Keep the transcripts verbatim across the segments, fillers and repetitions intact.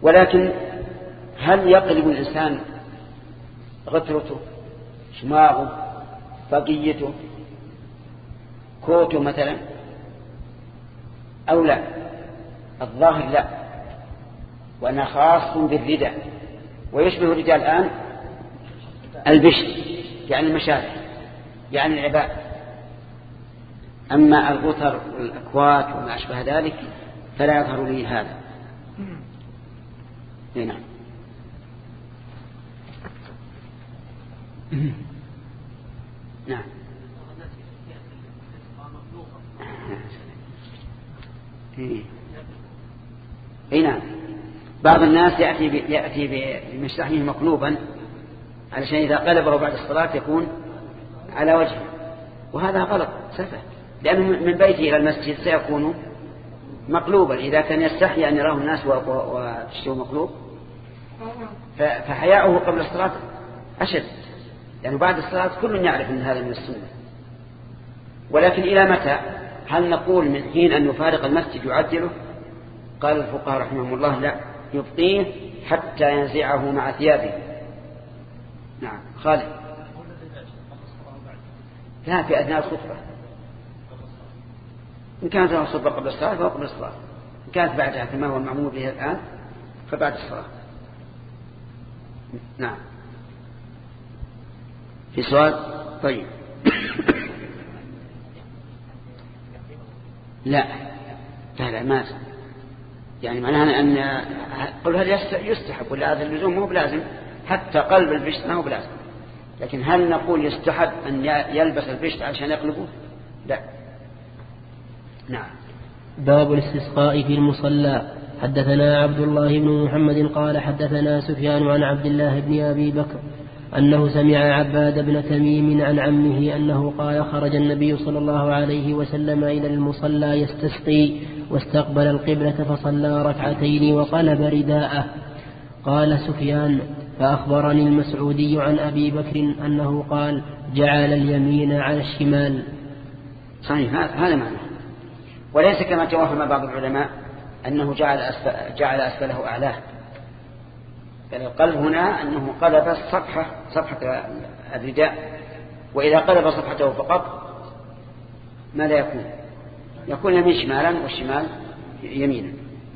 ولكن هل يقلب الإنسان غترته شماغه بقيته كوته مثلا أو لا؟ الظاهر لا، وأنا خاص بالرداء، ويشبه الرجال الآن البشر يعني المشاعر يعني العباء. أما الغتر والأكوات وما أشبه ذلك فلا يظهر لي هذا. هنا نعم. اي نعم. بعض الناس يأتي يأتي بمشلحمه مقلوبا علشان إذا قلبه بعد الصلاة يكون على وجهه، وهذا غلط سفه، لأنه من بيته إلى المسجد سيكون مقلوبا. إذا كان يستحي أن يراه الناس وتشتروا مقلوب فحياؤه قبل الصلاة أشد، لأنه بعد الصلاة كل يعرف أن هذا من السنة. ولكن إلى متى؟ هل نقول من حين أن يفارق المسجد يعدله؟ قال الفقهاء رحمهم الله لا، يبقيه حتى ينزعه مع ثيابه. نعم. خالد. لا، في أثناء الخطبة. إن كانت الخطبة قبل الصلاة فهو قبل الصلاة، إن كانت بعدها كما هو المعمول به الآن فبعد الصلاة. نعم. في سؤال؟ طيب. لا لا لا ما يعني معناها أن قل هل يستحب ولا هذا اللزوم مو بلازم، حتى قلب البشت ما هو بلازم، لكن هل نقول يستحب أن يلبس البشت عشان يقلبه؟ لا. نعم. باب الاستسقاء في المصلى. حدثنا عبد الله بن محمد قال حدثنا سفيان عن عبد الله بن أبي بكر أنه سمع عباد بن تميم عن عمه أنه قال خرج النبي صلى الله عليه وسلم إلى المصلى يستسقي واستقبل القبلة فصلى ركعتين وقلب رداءه. قال سفيان فأخبرني المسعودي عن أبي بكر أنه قال جعل اليمين على الشمال. صحيح، هذا معنى، وليس كما توهم بعض العلماء أنه جعل أسفل جعل أسفله أعلاه، بل القلب هنا أنه قلب الصفحة صفحة الرداء، وإذا قلب صفحته فقط ماذا يكون؟ يكون يمين شمالا والشمال يمينا.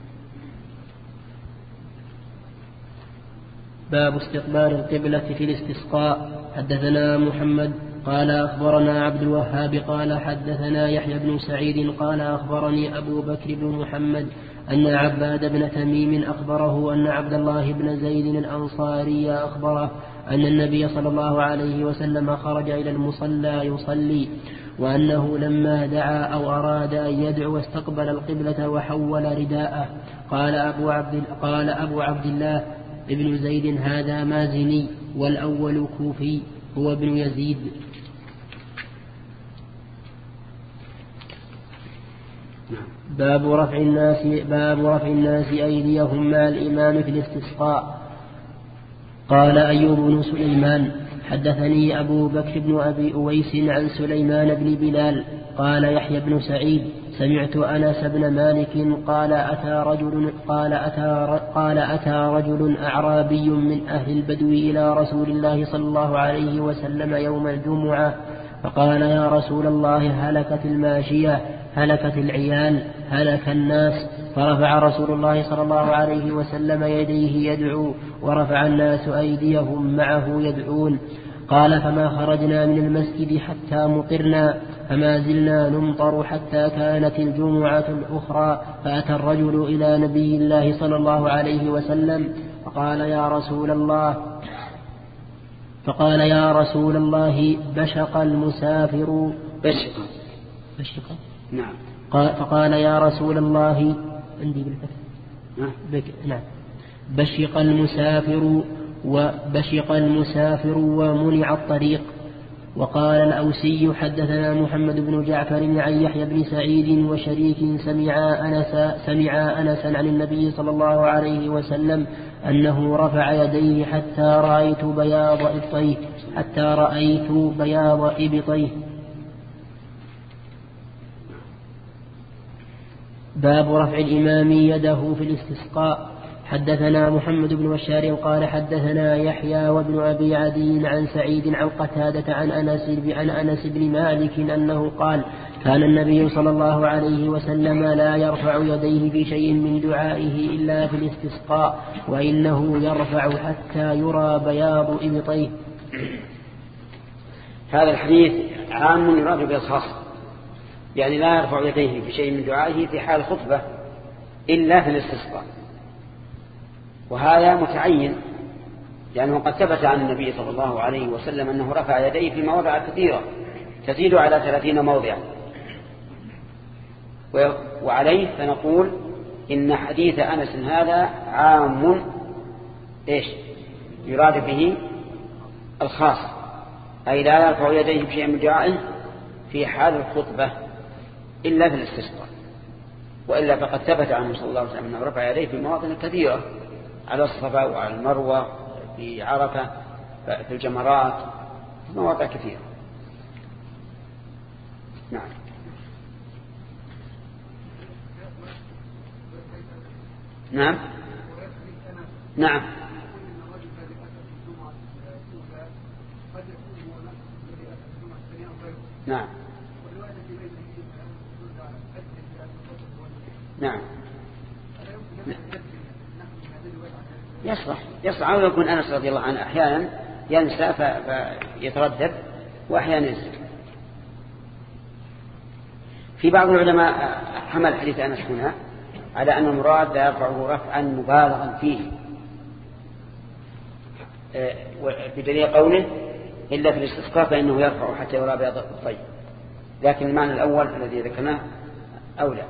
باب استقبال القبلة في الاستسقاء. حدثنا محمد قال أخبرنا عبد الوهاب قال حدثنا يحيى بن سعيد قال أخبرني أبو بكر بن محمد أن عباد بن تميم أخبره أن عبد الله بن زيد الأنصاري أخبره أن النبي صلى الله عليه وسلم خرج إلى المصلى يصلي، وأنه لما دعا أو أراد أن يدعو استقبل القبلة وحول رداءه. قال أبو عبد, قال أبو عبد الله ابن زيد هذا مازني، والأول كوفي هو ابن يزيد. باب رفع الناس باب رفع الناس أيديهم مع الإمام في الاستسقاء. قال أيوب بن سليمان حدثني أبو بكر بن أبي أويس عن سليمان بن بلال قال يحيى بن سعيد سمعت أنس بن مالك قال أتى رجل قال أتى قال أتى رجل أعرابي من أهل البدو إلى رسول الله صلى الله عليه وسلم يوم الجمعة فقال يا رسول الله هلكت الماشية هلكت العيال هلك الناس. فرفع رسول الله صلى الله عليه وسلم يديه يدعو ورفع الناس أيديهم معه يدعون. قال فما خرجنا من المسجد حتى مطرنا فما زلنا نمطر حتى كانت الجمعة الأخرى فأتى الرجل إلى نبي الله صلى الله عليه وسلم فقال يا رسول الله فقال يا رسول الله بشق المسافر بشق بشق نعم. قال فقال يا رسول الله عندي بالفتح نعم. نعم بشق المسافر وبشق المسافر ومنع الطريق. وقال الأوسي حدثنا محمد بن جعفر عن يحيى بن سعيد وشريك سمع أنس سمع أنسا عن النبي صلى الله عليه وسلم أنه رفع يديه حتى رأيت بياض إبطيه حتى رأيت بياض إبطيه. باب رفع الإمام يده في الاستسقاء. حدثنا محمد بن بشار قال حدثنا يحيى وابن أبي عدي عن سعيد عن قتادة عن أنس عن أنس بن مالك أنه قال كان النبي صلى الله عليه وسلم لا يرفع يديه في شيء من دعائه إلا في الاستسقاء وإنه يرفع حتى يرى بياض إبطيه. هذا الحديث عام يراد به الخاص، يعني لا يرفع يديه في شيء من دعائه في حال خطبة إلا في الاستسقاء، وهذا متعين لأنه قد ثبت عن النبي صلى الله عليه وسلم أنه رفع يديه في مواضع كثيرة تزيد على ثلاثين موضعا، وعليه فنقول إن حديث أنس هذا عام إيش يراد به الخاص، أي لا يرفع يديه بشيء من دعائه في حال الخطبة إلا في الاستسقاء، وإلا فقد ثبت عنه صلى الله عليه وسلم أنه رفع يديه في مواطن كثيرة على الصفا وعلى المروة في عرفة في الجمرات في مواضع كثيرة. نعم. نعم نعم نعم نعم يصلح يصلح أو يكون أنس رضي الله عنه أحيانا ينسى فيتردد وأحيانا ينسى. في بعض العلماء حمل حديث أنس هنا على أن المراد لا يرفعه رفعا مبالغا فيه بدليل قوله إلا في الاستسقاء فإنه يرفع حتى يرى بياض الطيب، لكن المعنى الأول الذي ذكرناه أولى.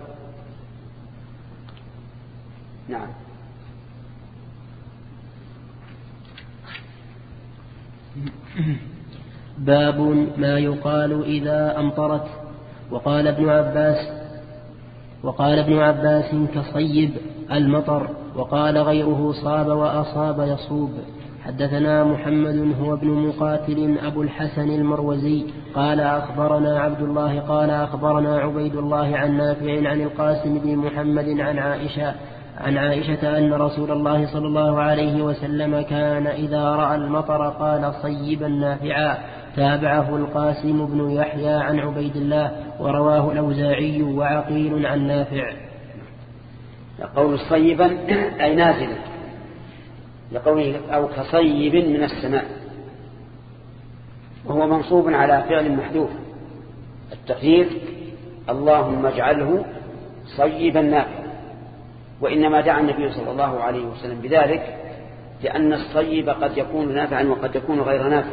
نعم. باب ما يقال إذا أمطرت. وقال ابن عباس وقال ابن عباس كصيب المطر، وقال غيره صاب وأصاب يصوب. حدثنا محمد هو ابن مقاتل أبو الحسن المروزي قال أخبرنا عبد الله قال أخبرنا عبيد الله عن نافع عن القاسم بن محمد عن عائشة عن عائشة أن رسول الله صلى الله عليه وسلم كان إذا رأى المطر قال صيبا نافعا. تابعه القاسم بن يحيى عن عبيد الله، ورواه الأوزاعي وعقيل عن نافع. قول صيبا أي نازلا، لقوله أو كصيب من السماء، وهو منصوب على فعل محذوف التقدير اللهم اجعله صيبا نافعا. وإنما دعا النبي صلى الله عليه وسلم بذلك لأن الصيب قد يكون نافعا وقد يكون غير نافع.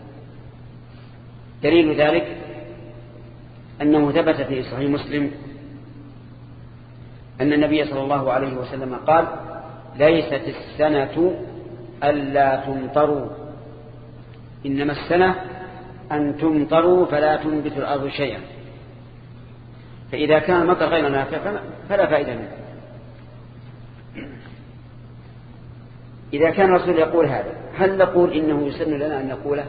دليل ذلك أنه ثبت في صحيح مسلم أن النبي صلى الله عليه وسلم قال ليست السنة ألا تمطروا، إنما السنة أن تمطروا فلا تنبت الأرض شيئا. فإذا كان المطر غير نافع فلا فائدة منه. إذا كان الرسول يقول هذا هل نقول إنه يسن لنا أن نقوله؟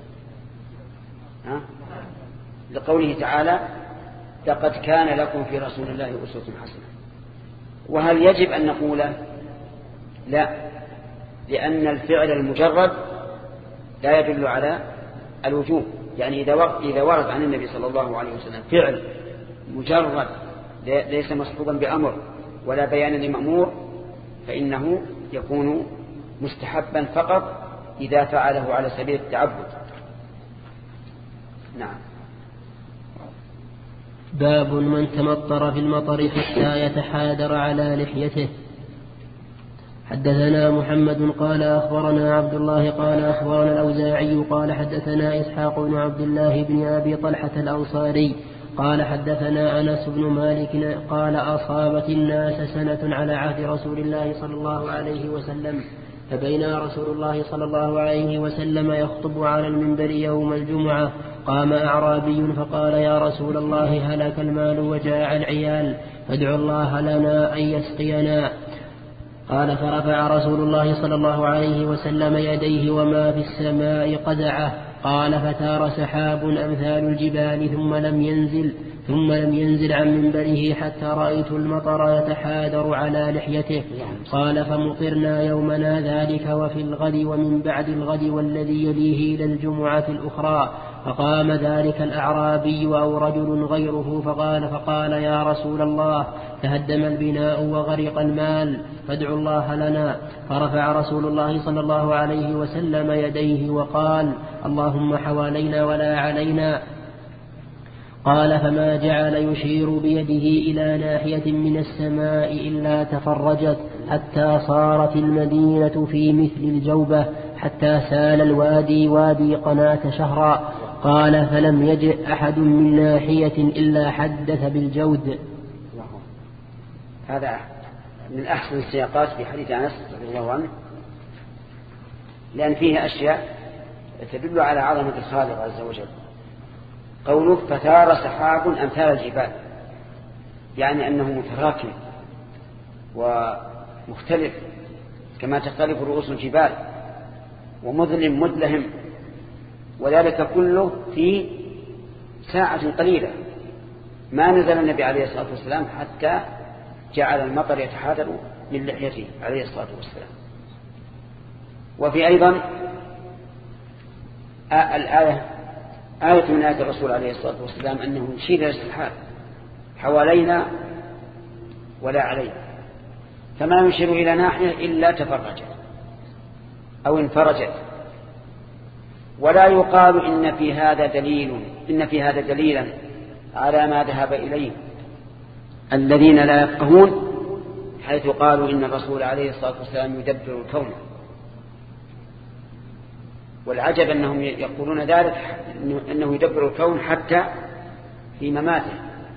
ها؟ لقوله تعالى لقد كان لكم في رسول الله أسوة حسنة. وهل يجب أن نقوله؟ لا، لأن الفعل المجرد لا يدل على الوجوب. يعني إذا ورد عن النبي صلى الله عليه وسلم فعل مجرد ليس مصحوبا بأمر ولا بيان لمأمور فإنه يكون مستحبا فقط إذا فعله على سبيل التعبد. نعم. باب من تمطر في المطر حتى يتحادر على لحيته. حدثنا محمد قال أخبرنا عبد الله قال أخبرنا الأوزاعي قال حدثنا إسحاق بن عبد الله بن أبي طلحة الأنصاري قال حدثنا أنس بن مالك قال أصابت الناس سنة على عهد رسول الله صلى الله عليه وسلم، فبينا رسول الله صلى الله عليه وسلم يخطب على المنبر يوم الجمعة قام أعرابي فقال يا رسول الله هلك المال وجاع العيال فادعوا الله لنا أن يسقينا. قال فرفع رسول الله صلى الله عليه وسلم يديه وما في السماء قدعه قال فتار سحاب أمثال الجبال ثم لم ينزل ثم لم ينزل عن منبره حتى رأيت المطر يتحادر على لحيته. قال فمطرنا يومنا ذلك وفي الغد ومن بعد الغد والذي يليه إلى الجمعة الأخرى. فقام ذلك الأعرابي أو رجل غيره فقال فقال يا رسول الله تهدم البناء وغرق المال فادعوا الله لنا. فرفع رسول الله صلى الله عليه وسلم يديه وقال اللهم حوالينا ولا علينا. قال فما جعل يشير بيده إلى ناحية من السماء إلا تفرجت حتى صارت المدينة في مثل الجوبة حتى سال الوادي وادي قناة شهرا. قال فلم يجئ أحد من ناحية إلا حدث بالجود. هذا من أحسن السياقات في حديث أنس رضي الله عنه، لأن فيه أشياء تدل على عظمة الخالق عز وجل. قوله فتار سحاب أمثال الجبال، يعني أنه متراكم ومختلف كما تختلف رؤوس الجبال، ومظلم مدلهم، وذلك كله في ساعة قليلة. ما نزل النبي عليه الصلاة والسلام حتى جعل المطر يتحادر من لحيته عليه الصلاة والسلام. وفي أيضا الآية آية من آيات الرسول عليه الصلاة والسلام أنه يشير إلى السحاب حوالينا ولا علينا، فما يشير إلى ناحية إلا تفرجت أو انفرجت. ولا يقال إن في هذا دليل إن في هذا دليلا على ما ذهب إليه الذين لا يفقهون، حيث قالوا إن الرسول عليه الصلاة والسلام يدبر الكون. والعجب أنهم يقولون ذلك، أنه يدبر الكون حتى في مماته.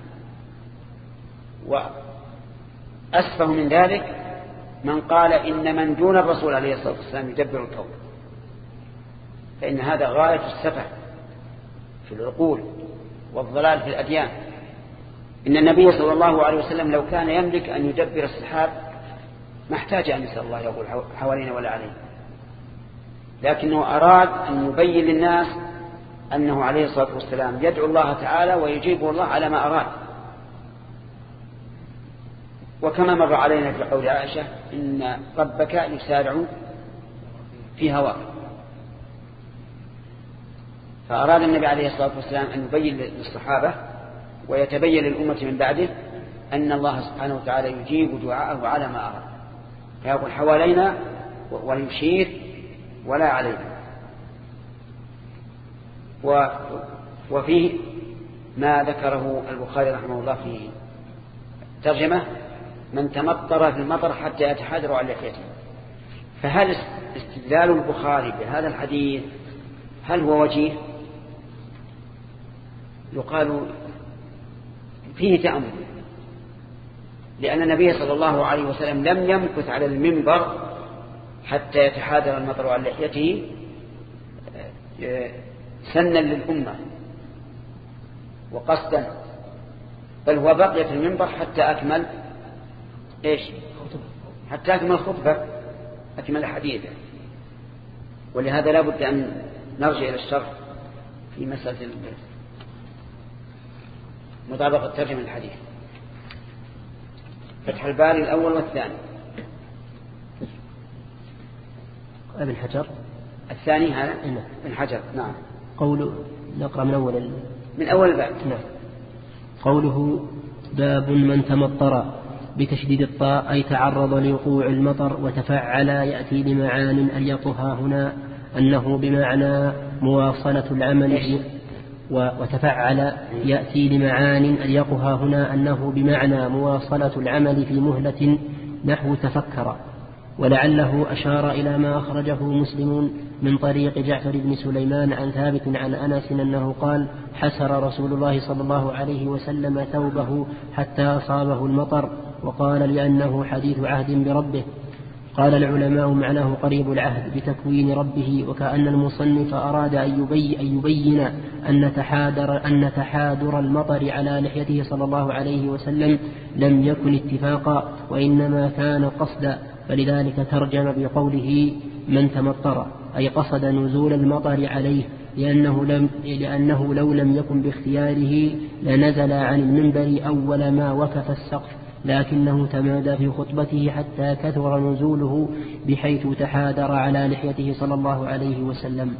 وأسفه من ذلك من قال إن من دون الرسول عليه الصلاة والسلام يدبر الكون، فإن هذا غاية السفه في العقول والضلال في الأديان. إن النبي صلى الله عليه وسلم لو كان يملك أن يدبر السحاب ما احتاج أن يسأل الله يقول حوالينا ولا علينا، لكنه أراد أن يبين للناس أنه عليه الصلاة والسلام يدعو الله تعالى ويجيبه الله على ما أراد. وكما مر علينا في قول عائشة إن ربك يسارع في هواك. فأراد النبي عليه الصلاة والسلام أن يبين للصحابة ويتبين للأمة من بعده أن الله سبحانه وتعالى يجيب دعاءه على ما أراد، فيقول حوالينا ويشير ولا علينا. وفيه ما ذكره البخاري رحمه الله في ترجمة من تمطر في المطر حتى يتحادر على لحيته. فهل استدلال البخاري بهذا الحديث هل هو وجيه؟ يقال فيه تأمل، لأن النبي صلى الله عليه وسلم لم يمكث على المنبر حتى يتحادر المطر على لحيته سنا للأمة وقصدا، بل هو بقي في المنبر حتى أكمل إيش؟ حتى أكمل خطبة، أكمل حديثه. ولهذا لا بد أن نرجع إلى الشرح في مسألة مطابقة ترجمة الحديث. فتح الباري الأول والثاني. ابن حجر الثاني هذا ابن حجر. نعم. قوله نقرأ من أول من أول الباب. نعم. قوله باب من تمطر بتشديد الطاء أي تعرض لوقوع المطر وتفعل يأتي لمعان أليقها هنا أنه بمعنى مواصلة العمل، وتفعل يأتي لمعان أليقها هنا أنه بمعنى مواصلة العمل في مهلة نحو تفكر. ولعله أشار إلى ما أخرجه مسلم من طريق جعفر بن سليمان عن ثابت عن أنس أنه قال حسر رسول الله صلى الله عليه وسلم ثوبه حتى أصابه المطر، وقال لأنه حديث عهد بربه. قال العلماء معناه قريب العهد بتكوين ربه، وكأن المصنف أراد أن يبين أن تحادر, أن تحادر المطر على لحيته صلى الله عليه وسلم لم يكن اتفاقا وإنما كان قصدا، فلذلك ترجم بقوله من تمطر أي قصد نزول المطر عليه لأنه, لم لأنه لو لم يكن باختياره لنزل عن المنبر أول ما وكف السقف، لكنه تمادى في خطبته حتى كثر نزوله بحيث تحادر على لحيته صلى الله عليه وسلم.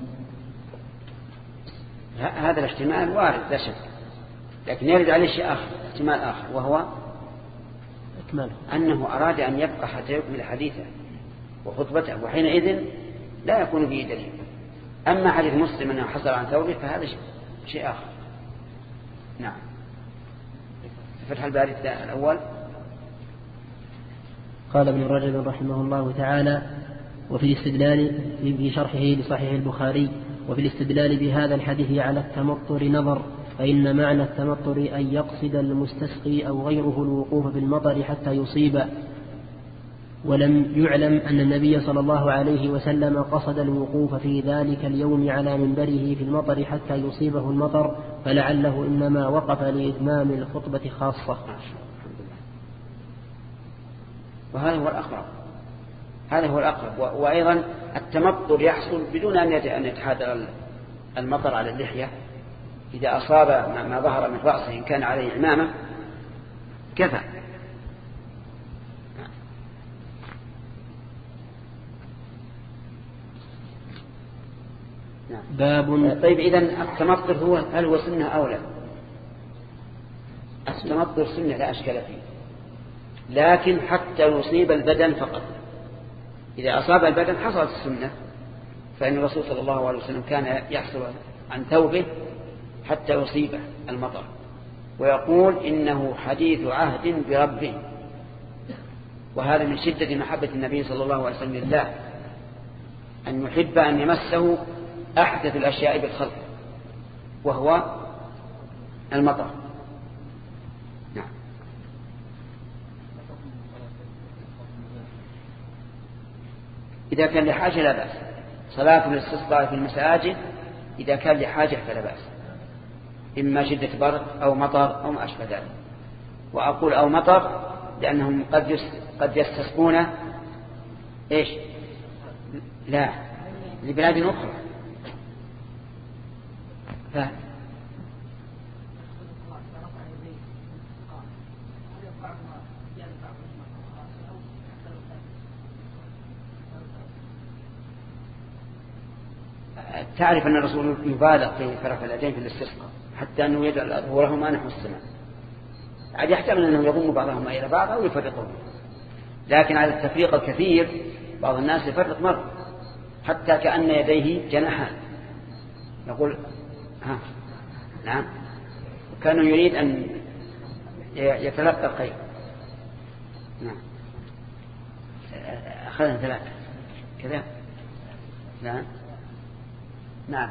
هذا الاحتمال وارد لا شك، لكن يرد عليه شيء آخر، احتمال آخر، وهو أكمله أنه أراد أن يبقى حتى يكمل حديثه وخطبته، وحينئذ لا يكون فيه دليل. أما حديث مسلم أنه حصل عن ثوبه فهذا شيء آخر. نعم. فتح الباري الأول. قال ابن رجب رحمه الله تعالى: وفي الاستدلال في شرحه لصحيح البخاري: وفي الاستدلال بهذا الحديث على التمطر نظر، فإن معنى التمطر أن يقصد المستسقي أو غيره الوقوف بالمطر حتى يصيب، ولم يعلم أن النبي صلى الله عليه وسلم قصد الوقوف في ذلك اليوم على منبره في المطر حتى يصيبه المطر، فلعله إنما وقف لإتمام الخطبة خاصة. وهذا هو الأقرب، هذا هو الأقرب. وأيضا التمطر يحصل بدون أن يتحادر المطر على اللحية، إذا أصاب ما ظهر من رأسه إن كان عليه عمامة كفى. باب. طيب إذن التمطر هو هل هو سنة أو لا؟ التمطر سنة لا أشكال فيه، لكن حتى يصيب البدن فقط. إذا أصاب البدن حصلت السنة، فإن الرسول صلى الله عليه وسلم كان يحصل عن ثوبه حتى يصيبه المطر، ويقول إنه حديث عهد بربه، وهذا من شدة محبة النبي صلى الله عليه وسلم لله، أن يحب أن يمسه أحدث الأشياء بالخلق وهو المطر. نعم. إذا كان لحاجة لا بأس، صلاة الاستسقاء في المساجد إذا كان لحاجة فلا بأس، إما شدة برد أو مطر أو ما أشبه ذلك. وأقول أو مطر لأنهم قد قد يستسقون إيش؟ لا، لبلاد أخرى. ف... تعرف أن الرسول يبالغ في فرق اليدين في الاستسقاء حتى أنه يجعل أظهرهما نحو السماء، عاد يحتمل أنه يضم بعضهما إلى بعض أو يفرقهما، لكن على التفريق الكثير بعض الناس يفرق مرة حتى كأن يديه جناحان، يقول ها نعم، كان يريد أن يتلقى الخير. نعم. أخذنا ثلاثة كذا. نعم نعم.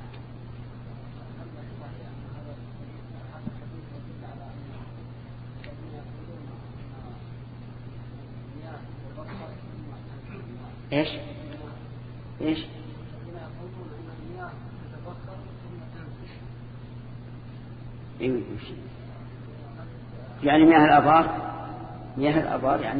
ايش ايش يعني مياه الآبار، مياه الآبار يعني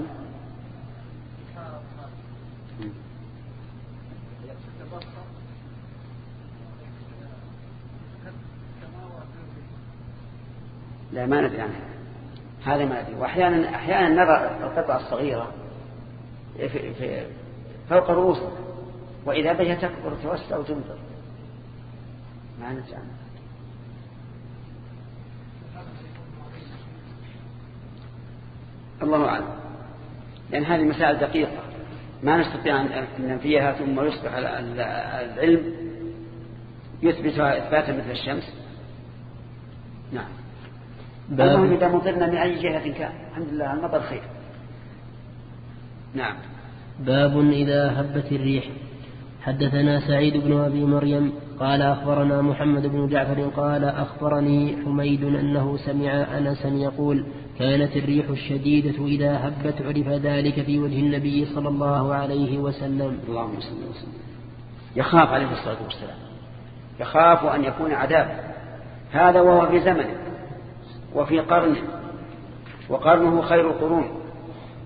لا ما ندري عنها، هذا ما ندري. وأحيانا أحيانا نرى القطعة الصغيرة في في فوق رؤوسنا، وإذا بها تكبر توسع وتنظر، ما ندري عنها. الله أعلم، لأن هذه مسائل دقيقة ما نستطيع أن ننفيها ثم يصبح العلم يثبتها إثباتا مثل الشمس. نعم. المهم إذا مطرنا من أي جهة كان الحمد لله المطر خير. نعم. باب إذا هبت الريح. حدثنا سعيد بن أبي مريم قال أخبرنا محمد بن جعفر قال أخبرني حميد أنه سمع أنسا يقول كانت الريح الشديدة إذا هبت عرف ذلك في وجه النبي صلى الله عليه وسلم. اللهم صل وسلم. يخاف عليه الصلاة والسلام، يخاف أن يكون عذاب، هذا وهو في زمنه وفي قرنه، وقرنه خير القرون،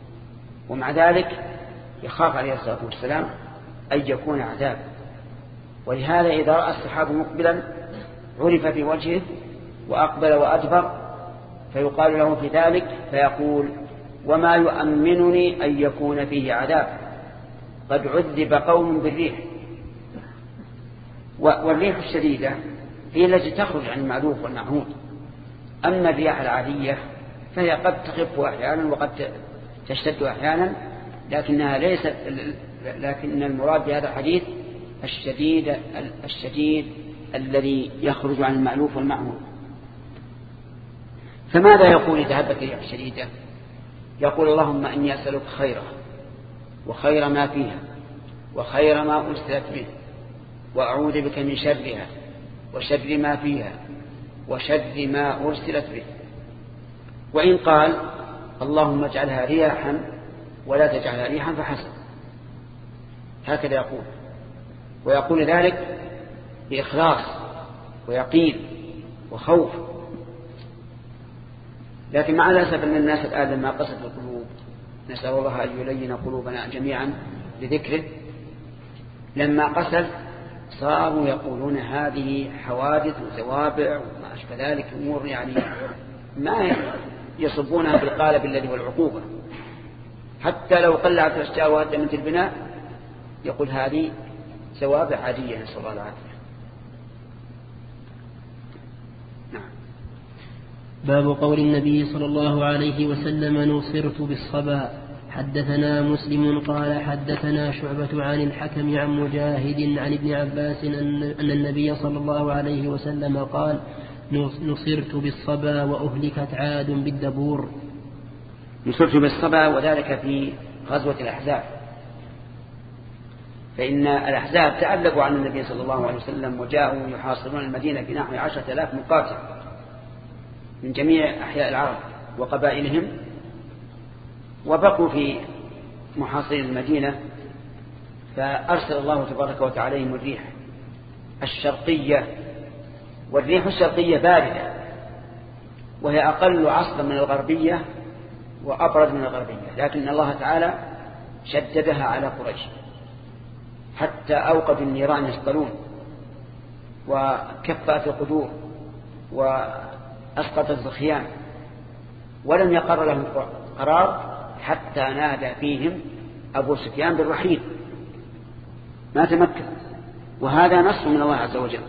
ومع ذلك يخاف عليه الصلاة والسلام أن يكون عذاب. ولهذا إذا رأى السحاب مقبلا عرف في وجهه وأقبل وأدبر فيقال له في ذلك فيقول وما يؤمنني أن يكون فيه عذاب قد عذب قوم بالريح. والريح الشديدة هي التي تخرج عن المألوف والمعهود. أما الرياح العادية فهي قد تخف أحيانا وقد تشتد أحيانا لكنها ليست لكن المراد بهذا الحديث الشديد الشديد الذي يخرج عن المألوف والمعهود. فماذا يقول إذا هبت الريح الشديدة؟ يقول اللهم إني أسألك خيره وخير ما فيها وخير ما أرسلت به وأعوذ بك من شرها وشر ما فيها وشر ما أرسلت به. وإن قال اللهم اجعلها رياحا ولا تجعلها ريحا فحسن، هكذا يقول، ويقول ذلك بإخلاص ويقين وخوف. لكن مع الأسف أن الناس الآن لما قست القلوب، نسأل الله أن يلين قلوبنا جميعا بذكره، لما قست صاروا يقولون هذه حوادث وزوابع وما أشبه ذلك، أمور يعني ما يصبونها بالقالب الذي هو العقوبة. حتى لو قلعت الأشجار وهدمت البناء يقول هذه زوابع عادية، نسأل الله العافية. نعم. باب قول النبي صلى الله عليه وسلم نصرت بالصبا. حدثنا مسلم قال حدثنا شعبة عن الحكم عن مجاهد عن ابن عباس أن النبي صلى الله عليه وسلم قال نصرت بالصبا وأهلكت عاد بالدبور. نصرت بالصبا وذلك في غزوة الأحزاب، فإن الأحزاب تعلقوا عن النبي صلى الله عليه وسلم وجاءوا يحاصرون المدينة في نحو عشرة آلاف مقاتل من جميع أحياء العرب وقبائلهم، وبقوا في محاصرين المدينة، فأرسل الله تبارك وتعالى عليهم الريح الشرقية. والريح الشرقية باردة وهي أقل عصبا من الغربية وأبرد من الغربية، لكن الله تعالى شددها على قريش حتى أوقدوا النيران يسطلون وكفأت القدور وأسقطت الخيام، ولم يقر لهم قرار حتى نادى فيهم أبو سفيان بالرحيل ما تمكن. وهذا نص من الله عز وجل.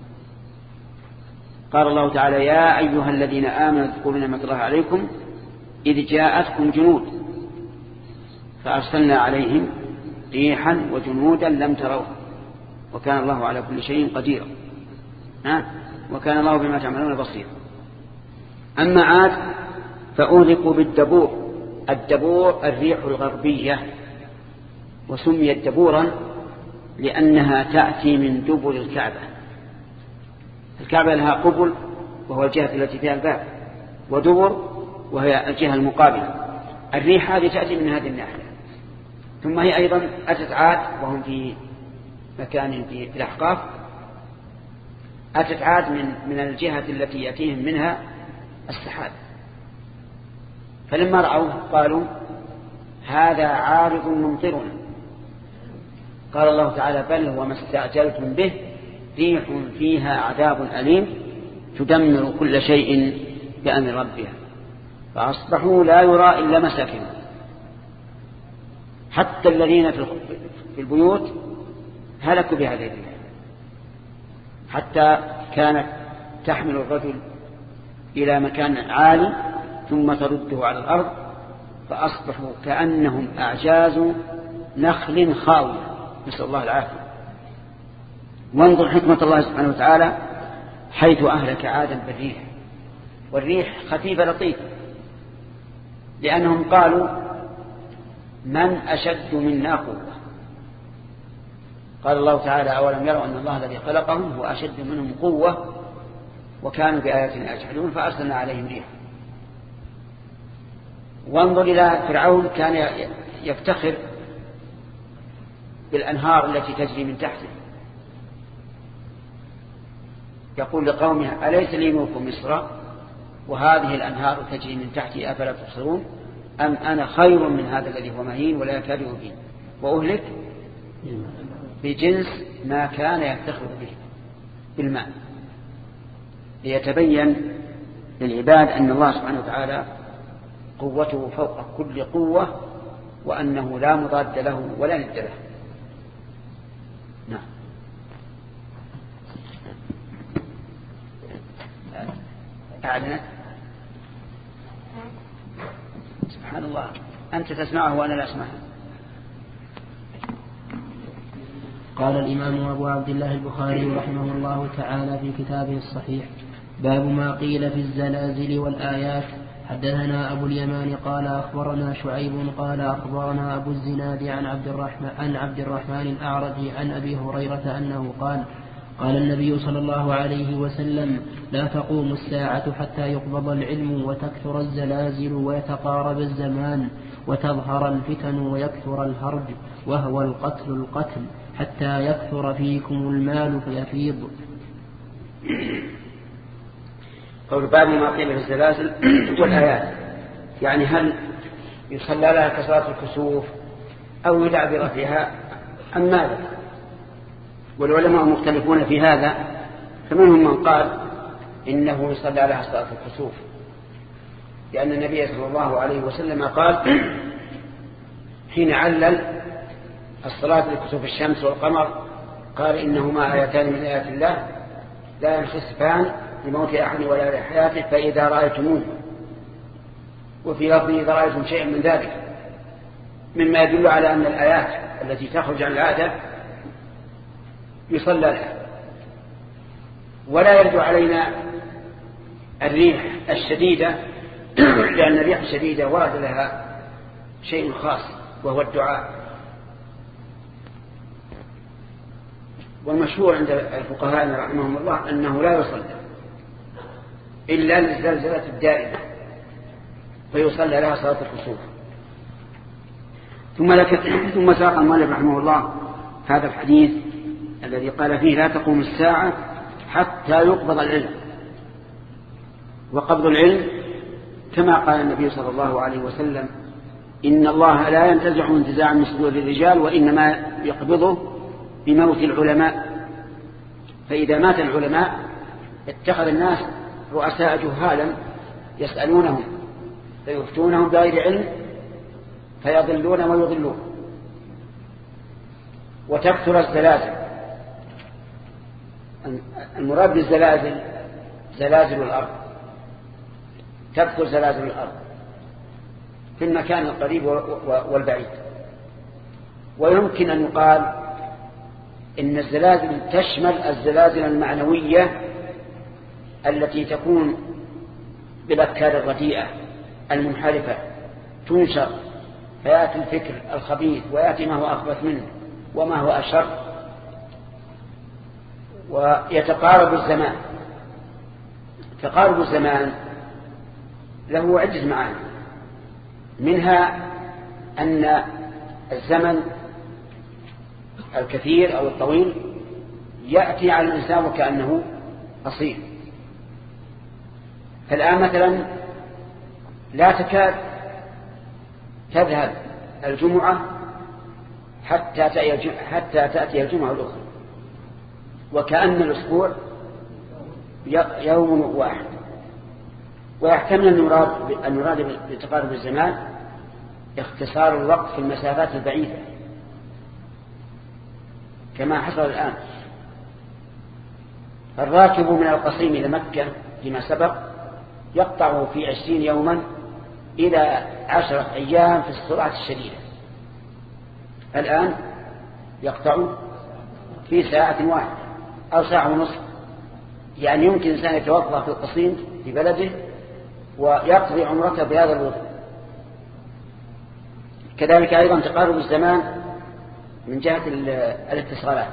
قال الله تعالى يا أيها الذين آمنوا اذكروا نعمة الله عليكم إذ جاءتكم جنود فأرسلنا عليهم ريحا وجنودا لم تروها وكان الله على كل شيء قدير. وكان الله بما تعملون بصير. أما عاد فأهلكوا بالدبور. الدبور الريح الغربية، وسميت دبورا لأنها تأتي من دبر الكعبة. الكعبة لها قبل وهو الجهة التي فيها الباب، ودبر وهي الجهة المقابلة. الريح هذه تأتي من هذه الناحية. ثم هي أيضا أتت عاد وهم في مكان في الأحقاف، أتت عاد من, من الجهة التي يأتيهم منها السحاب، فلما رأوه قالوا هذا عارض ممطرنا. قال الله تعالى بل هو ما استعجلتم به ريح فيها عذاب أليم تدمر كل شيء بأمر ربها فأصبحوا لا يرى إلا مساكنهم. حتى الذين في البيوت هلكوا بهذه الريح، حتى كانت تحمل الرجل إلى مكان عالي ثم ترده على الأرض فأصبحوا كأنهم أعجاز نخل خاوية، نسأل الله العافية. وانظر حكمة الله سبحانه وتعالى حيث أهلك عادا بالريح. والريح خفيفة لطيفة، لأنهم قالوا من أشد منا قوة. قال الله تعالى أولم يروا أن الله الذي خلقهم هو أشد منهم قوة وكانوا بآياتنا يجحدون فأرسلنا عليهم ريح. وانظر إلى فرعون كان يفتخر بالأنهار التي تجري من تحته، يقول لقومه أليس لي ملك مصر وهذه الأنهار تجري من تحتي أفلا تبصرون أم أنا خير من هذا الذي هو مهين ولا يكاد يبين وأهلك بجنس ما كان يفتخر به بالمال، ليتبين للعباد أن الله سبحانه وتعالى قوته فوق كل قوة، وأنه لا مضاد له ولا ند له. نعم. أعلنت. سبحان الله، أنت تسمعه وأنا لا أسمعه. قال الإمام أبو عبد الله البخاري رحمه الله تعالى في كتابه الصحيح: باب ما قيل في الزلازل والآيات. حدثنا أبو اليمان قال أخبرنا شعيب قال أخبرنا أبو الزناد عن عبد الرحمن, عن عبد الرحمن الأعرج عن أبي هريرة أنه قال: قال النبي صلى الله عليه وسلم: لا تقوم الساعة حتى يقبض العلم وتكثر الزلازل ويتقارب الزمان وتظهر الفتن ويكثر الهرج وهو القتل القتل حتى يكثر فيكم المال فيفيض. قول باب ما قيل في الزلازل والآيات، يعني هل يصلى لها كصلاة الكسوف أو يدعبر فيها أم ماذا؟ والعلماء مختلفون في هذا، فمنهم من قال إنه يصلى لها صلاة الكسوف، لأن النبي صلى الله عليه وسلم قال حين علل الصلاة لكسوف الشمس والقمر قال: إنهما آيتان من آيات الله لا ينخسفان لموت أحد ولا لحياته فإذا رأيتموه. وفي لفظه إذا رأيتم شيئا من ذلك، مما يدل على أن الآيات التي تخرج عن العادة يصلى لها. ولا يرد علينا الريح الشديدة، لأن الريح الشديدة ورد لها شيء خاص وهو الدعاء. والمشهور عند الفقهاء رحمهم الله أنه لا يصلى إلا للزلزلة الدائمة، فيصلى لها صلاة الكسوف. ثم لك ثم ساق المؤلف رحمه الله هذا الحديث الذي قال فيه: لا تقوم الساعة حتى يقبض العلم. وقبض العلم كما قال النبي صلى الله عليه وسلم: إن الله لا ينتزع انتزاعا من صدور الرجال، وإنما يقبضه بموت العلماء. فإذا مات العلماء اتخذ الناس رؤساء جهالا يسألونهم فيفتونهم بغير علم فيضلون ويضلون. وتكثر الزلازل. المراد بالزلازل زلازل الأرض، تكثر زلازل الأرض في المكان القريب والبعيد. ويمكن أن يقال إن الزلازل تشمل الزلازل المعنوية التي تكون بالأفكار الرديئة المنحرفة، تنشر فيأتي الفكر الخبيث ويأتي ما هو أخبث منه وما هو أشر، ويتقارب الزمان. تقارب الزمان له عدة معاني، منها أن الزمن الكثير أو الطويل يأتي على الإنسان وكأنه قصير. فالآن مثلا لا تكاد تذهب الجمعة حتى حتى تأتي الجمعة الأخرى، وكأن الأسبوع يوم واحد. ويحتمل أن يراد بتقارب الزمان اختصار الوقت في المسافات البعيدة كما حصل الآن. الراكب من القصيم إلى مكة لما سبق يقطع في عشرين يوما إلى عشرة أيام في السرعة الشديدة. الآن يقطع في ساعة واحدة أو ساعة ونصف. يعني يمكن إنسان يتوضأ في القصيم في بلده ويقضي عمرته بهذا الوضوء. كذلك أيضا تقارب الزمان من جهة الاتصالات.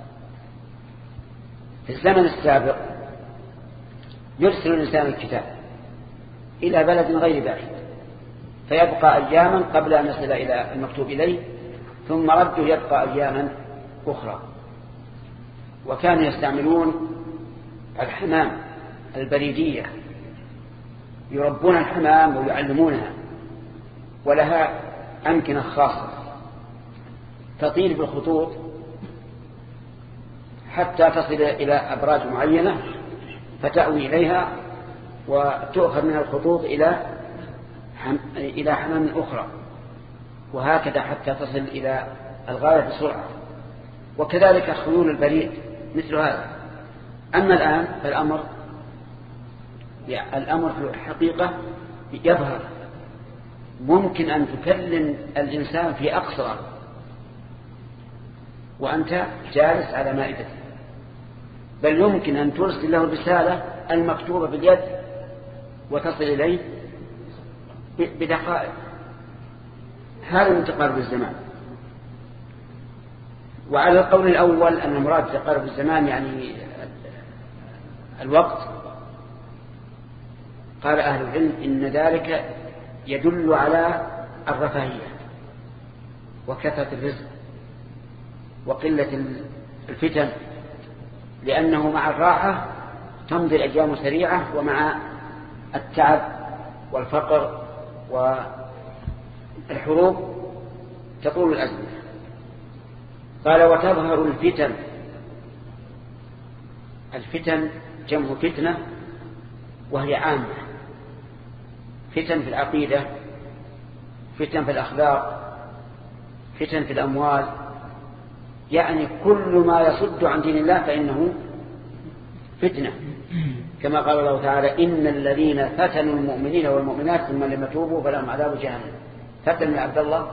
في الزمن السابق يرسل الإنسان الكتاب إلى بلد غير بعيد فيبقى أياما قبل أن يصل إلى المكتوب إليه، ثم رده يبقى أياما أخرى. وكانوا يستعملون الحمام البريدية، يربون الحمام ويعلمونها، ولها أمكنة خاصة تطير بالخطوط حتى تصل إلى أبراج معينة فتأوي إليها وتؤخذ من الخطوط إلى حم... إلى حمام أخرى، وهكذا حتى تصل إلى الغاية بسرعة. وكذلك خيول البريد مثل هذا. أما الآن فالأمر يعني الأمر في الحقيقة يظهر، ممكن أن تكلم الإنسان في أقصى الأرض وأنت جالس على مائدته، بل يمكن أن ترسل له الرسالة المكتوبة باليد وتصل إليه بدقائق. هذا من تقارب الزمان. وعلى القول الأول أن المراد تقارب الزمان يعني الوقت، قال أهل العلم إن ذلك يدل على الرفاهية وكثرة الرزق وقلة الفتن، لأنه مع الراحة تمضي الأيام سريعة، ومع التعب والفقر والحروب تطول الأزمة. قال وتظهر الفتن. الفتن جمع فتنة وهي عامة، فتن في العقيدة، فتن في الأخلاق، فتن في الأموال، يعني كل ما يصد عن دين الله فإنه فتنة، كما قال الله تعالى إن الذين فتنوا المؤمنين والمؤمنات ثم لم يتوبوا فلهم عذاب جهنم. فتن يا عبد الله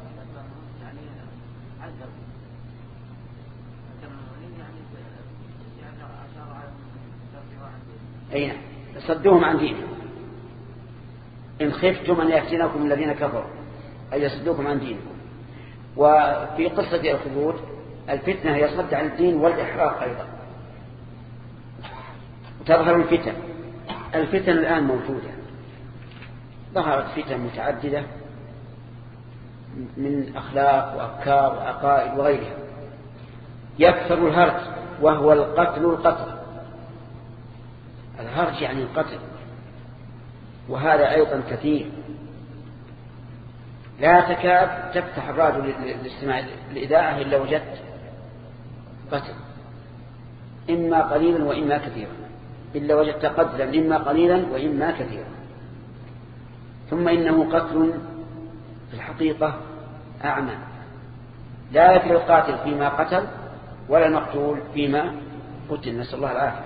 أين صدوهم عن دينهم، إن خفتم أن يفتنكم الذين كفروا أي يصدوكم عن دينكم. وفي قصة الخلود الفتنة هي صد عن الدين والإحراق أيضا. تظهر الفتن. الفتن الآن موجودة، ظهرت فتن متعددة من أخلاق وأفكار وعقائد وغيرها. يكثر الهرج وهو القتل القتل. الهرج يعني القتل، وهذا أيضا كثير. لا تكاد تفتح الراديو للاستماع الإذاعة إلا وجدت قتل، إما قليلا وإما كثيرا، إلا وجدت قتلا إما قليلا وإما كثيرا. ثم إنه قتل في الحقيقة أعمى، لا يدري القاتل فيما قتل ولا المقتول فيما قتل، نسأل الله العافية.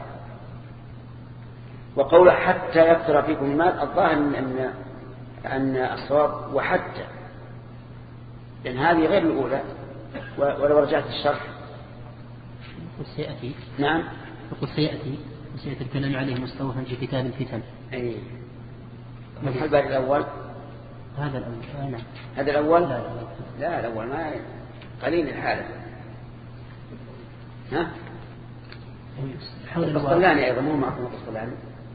وقول حتى يكثر فيكم المال، الظاهر أن أن الصواب وحتى، لأن هذه غير الأولى. ولو رجعت الشرح سيأتي. نعم يقول سيأتي وسيأتي الكلام عليه مستوفا في كتاب الفتن. أي هل بعد الأول؟ هذا الأول. نعم هذا الأول. لا, لا, لا الأول ما قليل الحالة. ها القسطلاني أيضا مو معكم القسطلاني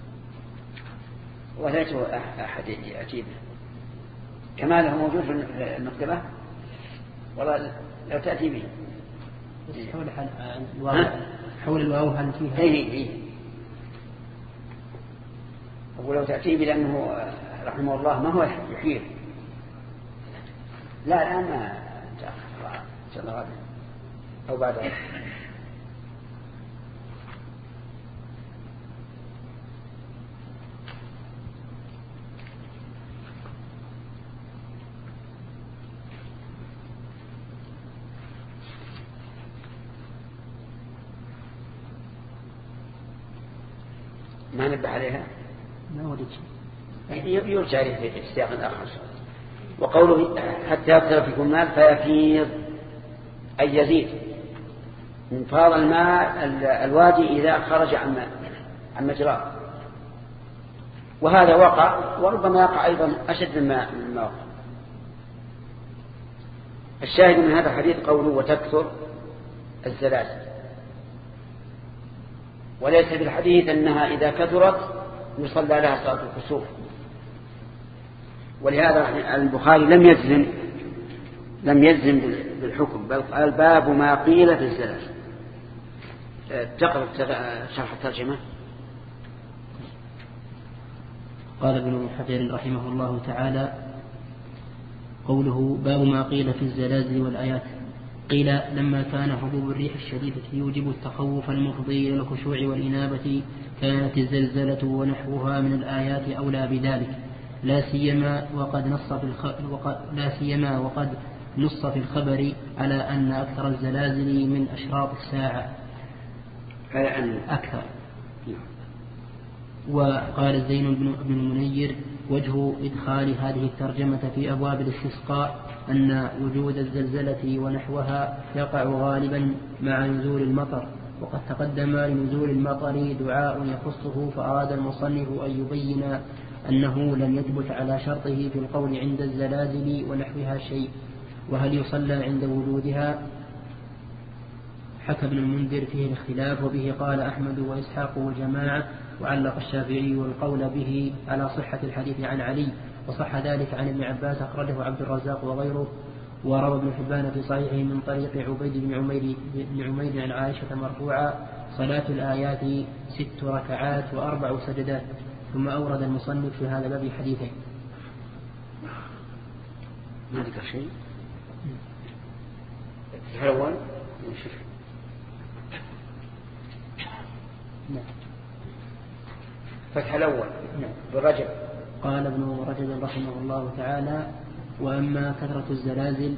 ولا أحد يأتي به. كماله موجود في المكتبة والله لو تأتي به. حول الواو حول الواو هل فيها؟ إيه إيه. ولو تأتي به لأنه رحمه الله ما هو يحير. لا الآن ما تأخر إن شاء الله غدا أو بعد. ما نبه عليها ما ولد يرجع عليه في سياق آخر. وقوله حتى يكثر فيكم المال فيفيض أي يزيد. من فاض الماء الوادي إذا خرج عن عن مجراه، وهذا وقع وربما يقع أيضا أشد مما وقع. الشاهد من هذا الحديث قوله وتكثر الزلازل، وليس في الحديث أنها إذا كثرت يصلى لها صلاة الكسوف. ولهذا البخاري لم يجزم لم يجزم بالحكم، بل قال باب ما قيل في الزلازل. تقرأ شرح الترجمة. قال ابن حجر رحمه الله تعالى قوله باب ما قيل في الزلازل والآيات. وقيل لما كان هبوب الريح الشديدة يوجب التخوف المفضي إلى الخشوع والإنابة كانت الزلزلة ونحوها من الآيات أولى بذلك، لا سيما وقد نص في الخ... وقد... لا سيما وقد نص في الخبر على أن أكثر الزلازل من أشراط الساعة. أكثر. وقال الزين بن المنير وجه إدخال هذه الترجمة في أبواب الاستسقاء أن وجود الزلزلة ونحوها يقع غالبا مع نزول المطر، وقد تقدم لنزول المطر دعاء يخصه، فأراد المصنف أن يبين أنه لم يثبت على شرطه في القول عند الزلازل ونحوها شيء، وهل يصلى عند وجودها؟ حكى ابن المنذر فيه الاختلاف، وبه قال أحمد وإسحاق وجماعة، وعلق الشافعي والقول به على صحة الحديث عن علي، وصح ذلك عن ابن عباس أخرجه عبد الرزاق وغيره. وروى ابن حبان في صحيحه من طريق عبيد بن عمير, بن عمير عن عائشة مرفوعا: صلاة الآيات ست ركعات وأربع سجدات. ثم أورد المصنف في هذا الباب حديثين. ما ذكر شيء الأول فتح الأول برجب. قال ابن رجب رحمه الله تعالى: وأما كثرة الزلازل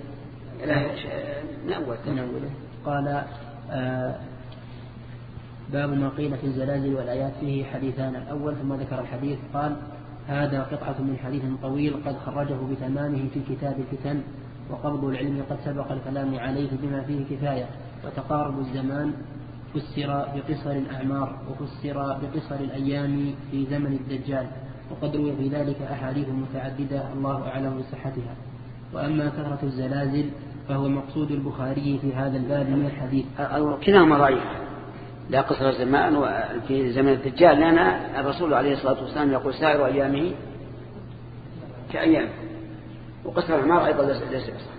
نأول. قال آه باب ما قيل في الزلازل والآيات فيه حديثان. الأول ثم ذكر الحديث قال: هذا قطعة من حديث طويل قد خرجه بتمامه في كتاب الفتن، وقبض العلم قد سبق الكلام عليه بما فيه كفاية، وتقارب الزمان فسر بقصر الأعمار، وفسر بقصر الأيام في زمن الدجال، وقد روي في ذلك أحاديث متعددة الله أعلم بصحتها. وأما كثرة الزلازل فهو مقصود البخاري في هذا الباب من الحديث. كلاهما ضعيف، لا قصر الزمان في زمن الدجال، لأن الرسول عليه الصلاة والسلام يقول سائر أيامه كأيام، وقصر الأعمار أيضا ليس بصح.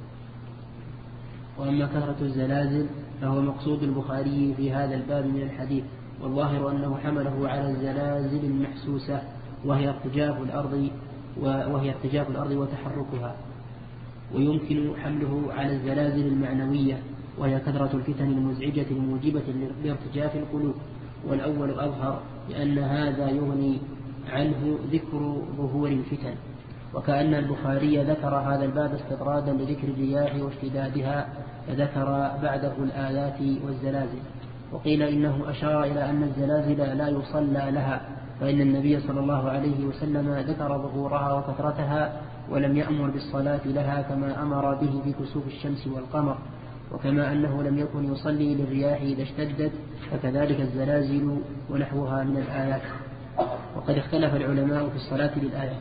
وأما كثرة الزلازل فهو مقصود البخاري في هذا الباب من الحديث، والظاهر أنه حمله على الزلازل المحسوسة وهي ارتجاف الأرض وهي ارتجاف الأرض وتحركها، ويمكن حمله على الزلازل المعنوية وهي كثرة الفتن المزعجة الموجبة لارتجاف القلوب، والأول أظهر لأن هذا يغني عنه ذكر ظهور الفتن. وكأن البخاري ذكر هذا الباب استطرادا لذكر الرياح واشتدادها، فذكر بعده الآيات والزلازل. وقيل إنه أشار إلى أن الزلازل لا يصلى لها، فإن النبي صلى الله عليه وسلم ذكر ظهورها وكثرتها ولم يأمر بالصلاة لها كما أمر به بكسوف الشمس والقمر، وكما أنه لم يكن يصلي للرياح إذا اشتدت، فكذلك الزلازل ونحوها من الآيات. وقد اختلف العلماء في الصلاة للآيات،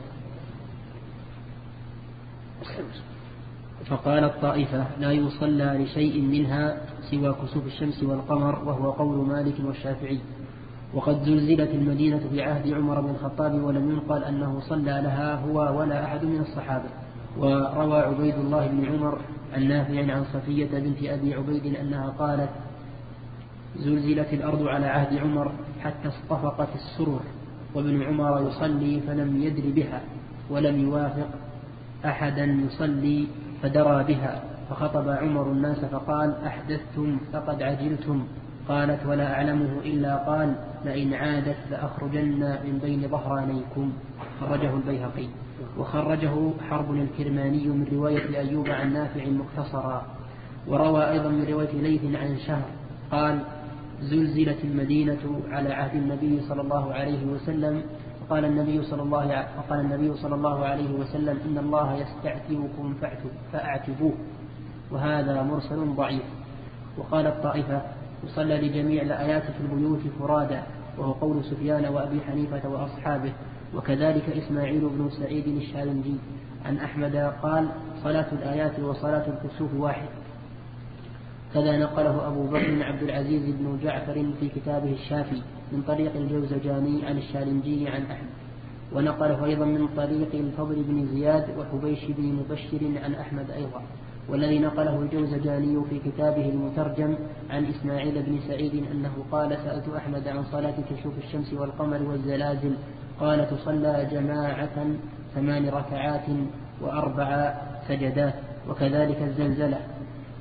فقال الطائفة: لا يصلى لشيء منها سوى كسوف الشمس والقمر، وهو قول مالك والشافعي. وقد زلزلت المدينة في عهد عمر بن الخطاب ولم ينقل أنه صلى لها هو ولا أحد من الصحابة. وروى عبيد الله بن عمر عن نافع عن صفية بنت أبي عبيد أنها قالت: زلزلت الأرض على عهد عمر حتى اصطفقت السرر، وابن عمر يصلي فلم يدر بها ولم يوافق أحدا يصلي فدرى بها، فخطب عمر الناس فقال: أحدثتم فقد عجلتم. قالت: ولا أعلمه إلا قال: لئن عادت لأخرجن من بين ظهرانيكم. خرجه البيهقي. وخرجه حرب الكرماني من رواية أيوب عن نافع مختصرا. وروى أيضا من رواية ليث عن شهر قال: زلزلت المدينة على عهد النبي صلى الله عليه وسلم، وقال النبي صلى الله وقال النبي صلى الله عليه وسلم: إن الله يستعتبكم فأعتبوه. وهذا مرسل ضعيف. وقال الطائفة: يصلى لجميع الآيات في البيوت فرادى، وهو قول سفيان وأبي حنيفة وأصحابه، وكذلك إسماعيل بن سعيد الشالنجي عن أحمد قال: صلاة الآيات وصلاة الكسوف واحد. كذا نقله أبو بكر عبد العزيز بن جعفر في كتابه الشافي من طريق الجوزجاني عن الشالنجي عن أحمد، ونقله أيضا من طريق الفضل بن زياد وحبيش بن مبشر عن أحمد أيضا. والذي نقله الجوزجاني في كتابه المترجم عن إسماعيل بن سعيد أنه قال: سألت أحمد عن صلاة كسوف الشمس والقمر والزلازل، قال: تصلى جماعة ثمان ركعات وأربع سجدات، وكذلك الزلزلة.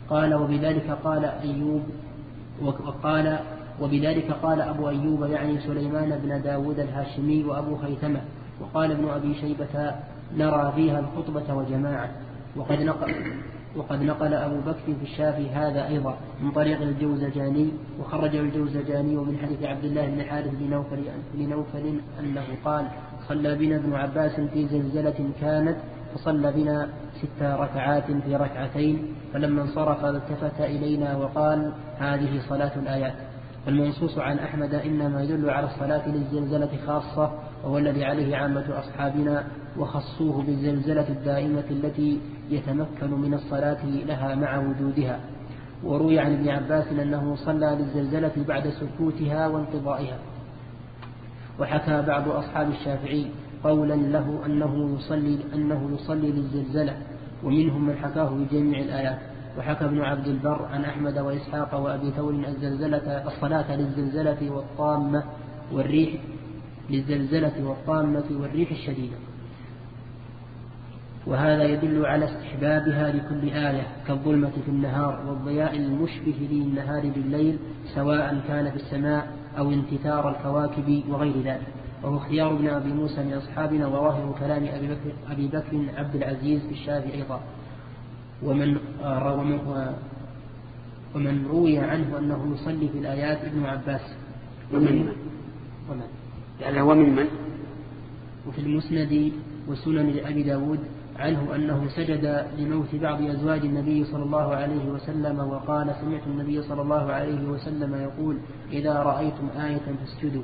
قال وبذلك قال أيوب وقال وبذلك قال أبو أيوب يعني سليمان بن داود الهاشمي وأبو خيثمة. وقال ابن أبي شيبة نرى فيها الخطبة وجماعة. وقد نقل, وقد نقل أبو بكر في الشافي هذا أيضا من طريق الجوزجاني، وخرجه الجوزجاني من حديث عبد الله بن حارث بن نوفل أنه قال صلى بنا ابن عباس في زلزلة كانت فصلى بنا ست ركعات في ركعتين، فلما انصرف التفت إلينا وقال هذه صلاة الآيات. والمنصوص عن أحمد إنما يدل على الصلاة للزلزلة خاصة، وهو الذي عليه عامة أصحابنا، وخصوه بالزلزلة الدائمة التي يتمكن من الصلاة لها مع وجودها. وروي عن ابن عباس أنه صلى للزلزلة بعد سكوتها وانقضائها. وحكى بعض أصحاب الشافعي قولا له أنه يصلي, أنه يصلي للزلزلة، ومنهم من حكاه بجميع الآيات. وحكى ابن عبد البر عن أحمد وإسحاق وأبي ثور الزلزلة الصلاة للزلزلة والطامة والريح للزلزلة والطامة والريح الشديدة. وهذا يدل على استحبابها لكل آية كالظلمة في النهار والضياء المشبه للنهار بالليل، سواء كان في السماء أو انتثار الكواكب وغير ذلك. وهو اختيار ابن أبي موسى من أصحابنا، وظاهر كلام أبي بكر, أبي بكر عبد العزيز في الشافعي أيضا. ومن, ومن روي عنه أنه يصلي في الآيات ابن عباس. ومن ومن يعني هو من من وفي المسند وسنن لأبي داود عنه أنه سجد لموت بعض أزواج النبي صلى الله عليه وسلم، وقال سمعت النبي صلى الله عليه وسلم يقول إذا رأيتم آية فاسجدوا.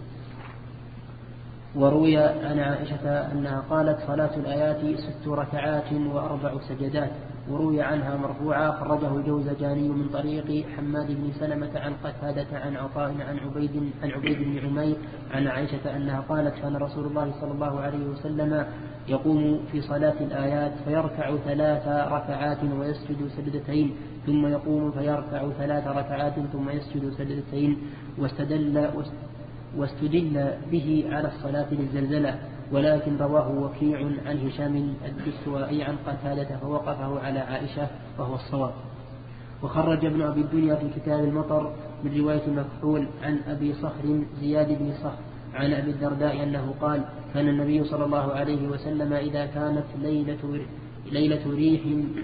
وروي عن عائشة أنها قالت صلاة الآيات ست ركعات وأربع سجدات. وروي عنها مرفوعا خرجه الجوزجاني من طريق حماد بن سلمة عن قتادة عن عطاء عن عبيد, عن عبيد بن عمير عن عائشة أنها قالت كان رسول الله صلى الله عليه وسلم يقوم في صلاة الآيات فيركع ثلاث ركعات ويسجد سجدتين، ثم يقوم فيركع ثلاث ركعات ثم يسجد سجدتين. واستدل, واستدل به على الصلاة للزلزلة، ولكن رواه وكيع عن هشام الدستوائي عن قتادة فوقفه على عائشة وهو الصواب. وخرج ابن أبي الدنيا في كتاب المطر من رواية مكحول عن أبي صخر زياد بن صخر عن أبي الدرداء أنه قال كان النبي صلى الله عليه وسلم إذا كانت ليلة, ليلة ريح